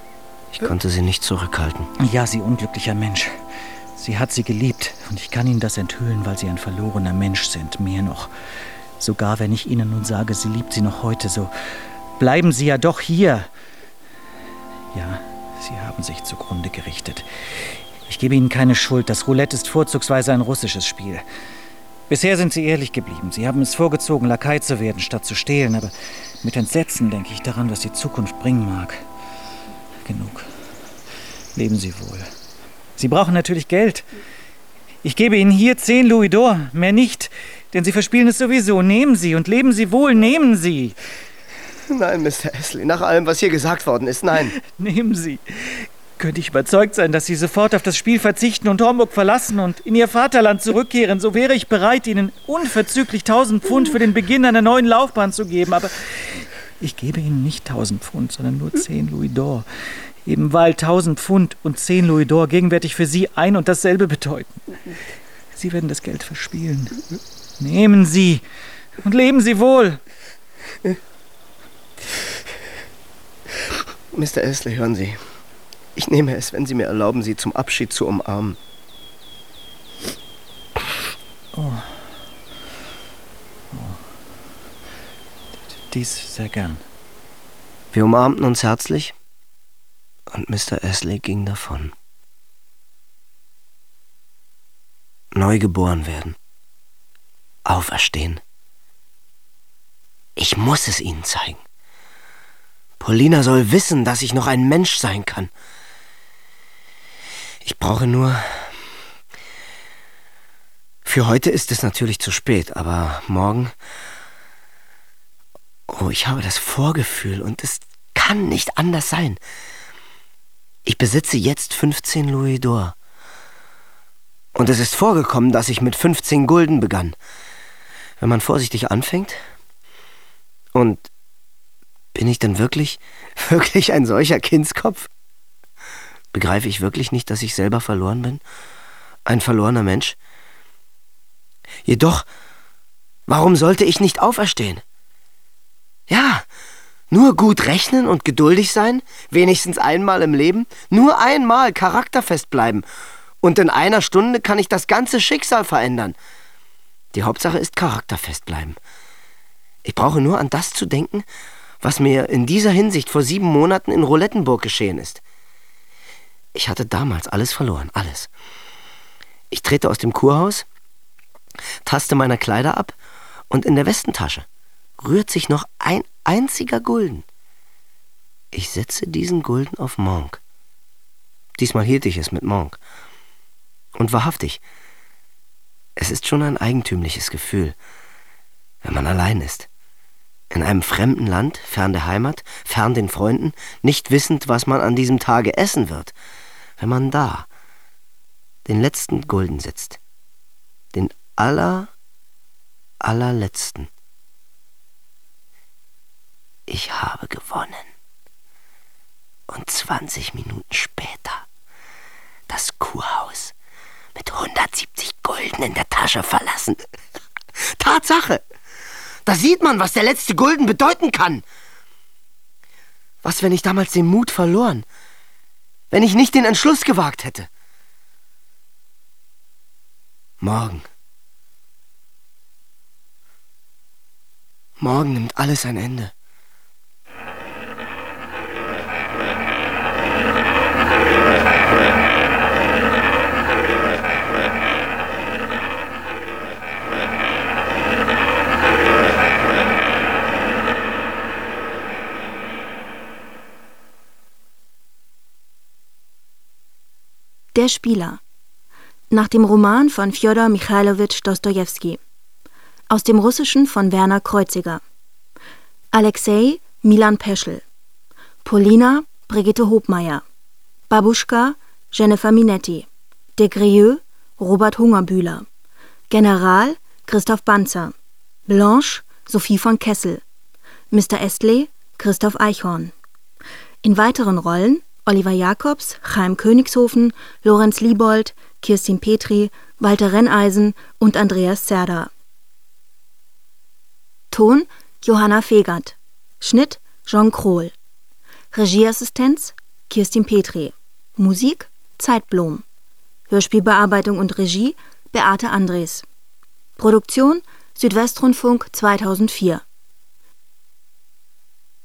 Ich konnte sie nicht zurückhalten. Ja, Sie unglücklicher Mensch. Sie hat sie geliebt. Und ich kann Ihnen das enthüllen, weil Sie ein verlorener Mensch sind. Mehr noch. Sogar wenn ich Ihnen nun sage, sie liebt Sie noch heute, so bleiben Sie ja doch hier. Ja, Sie haben sich zugrunde gerichtet. Ich gebe Ihnen keine Schuld. Das Roulette ist vorzugsweise ein russisches Spiel. Bisher sind Sie ehrlich geblieben. Sie haben es vorgezogen, Lakai zu werden, statt zu stehlen. Aber mit Entsetzen denke ich daran, was die Zukunft bringen mag. Genug. Leben Sie wohl. Sie brauchen natürlich Geld. Ich gebe Ihnen hier zehn Louis d'Or, mehr nicht. Denn Sie verspielen es sowieso. Nehmen Sie und leben Sie wohl, nehmen Sie. Nein, Mister Astley, nach allem, was hier gesagt worden ist, nein. Nehmen Sie. Könnte ich überzeugt sein, dass Sie sofort auf das Spiel verzichten und Homburg verlassen und in Ihr Vaterland zurückkehren, so wäre ich bereit, Ihnen unverzüglich tausend Pfund für den Beginn einer neuen Laufbahn zu geben. Aber ich gebe Ihnen nicht tausend Pfund, sondern nur zehn Louis d'Or. Eben weil tausend Pfund und zehn Louis d'Or gegenwärtig für Sie ein und dasselbe bedeuten. Sie werden das Geld verspielen. Nehmen Sie und leben Sie wohl. Mister Astley, hören Sie. Ich nehme es, wenn Sie mir erlauben, Sie zum Abschied zu umarmen. Oh. Oh. Dies sehr gern. Wir umarmten uns herzlich und Mister Astley ging davon. Neu geboren werden. Auferstehen. Ich muss es Ihnen zeigen. Polina soll wissen, dass ich noch ein Mensch sein kann. Ich brauche nur... Für heute ist es natürlich zu spät, aber morgen... Oh, ich habe das Vorgefühl und es kann nicht anders sein. Ich besitze jetzt fünfzehn Louis d'Or. Und es ist vorgekommen, dass ich mit fünfzehn Gulden begann. Wenn man vorsichtig anfängt... Und bin ich denn wirklich, wirklich ein solcher Kindskopf? Begreife ich wirklich nicht, dass ich selber verloren bin? Ein verlorener Mensch? Jedoch, warum sollte ich nicht auferstehen? Ja, nur gut rechnen und geduldig sein, wenigstens einmal im Leben, nur einmal charakterfest bleiben. Und in einer Stunde kann ich das ganze Schicksal verändern. Die Hauptsache ist charakterfest bleiben. Ich brauche nur an das zu denken, was mir in dieser Hinsicht vor sieben Monaten in Roulettenburg geschehen ist. Ich hatte damals alles verloren, alles. Ich trete aus dem Kurhaus, taste meiner Kleider ab und in der Westentasche rührt sich noch ein einziger Gulden. Ich setze diesen Gulden auf Monk. Diesmal hielt ich es mit Monk. Und wahrhaftig, es ist schon ein eigentümliches Gefühl, wenn man allein ist. In einem fremden Land, fern der Heimat, fern den Freunden, nicht wissend, was man an diesem Tage essen wird. Wenn man da den letzten Gulden setzt, den aller, allerletzten. Ich habe gewonnen. Und zwanzig Minuten später das Kurhaus mit hundertsiebzig Gulden in der Tasche verlassen. Tatsache! Da sieht man, was der letzte Gulden bedeuten kann. Was, wenn ich damals den Mut verloren, wenn ich nicht den Entschluss gewagt hätte? Morgen. Morgen nimmt alles ein Ende. Der Spieler. Nach dem Roman von Fjodor Michailowitsch Dostojewski. Aus dem Russischen von Werner Kreuziger. Alexei Milan Peschel. Polina Brigitte Hobmeier. Babuschka Jennifer Minetti. De Grieux Robert Hungerbühler. General Christoph Banzer. Blanche Sophie von Kessel. Mister Astley Christoph Eichhorn. In weiteren Rollen Oliver Jacobs, Chaim Königshofen, Lorenz Liebold, Kirstin Petri, Walter Renneisen und Andreas Zerda. Ton Johanna Fegert. Schnitt Jean Krohl. Regieassistenz Kirstin Petri. Musik Zeitblom. Hörspielbearbeitung und Regie Beate Andres. Produktion Südwestrundfunk zweitausendvier.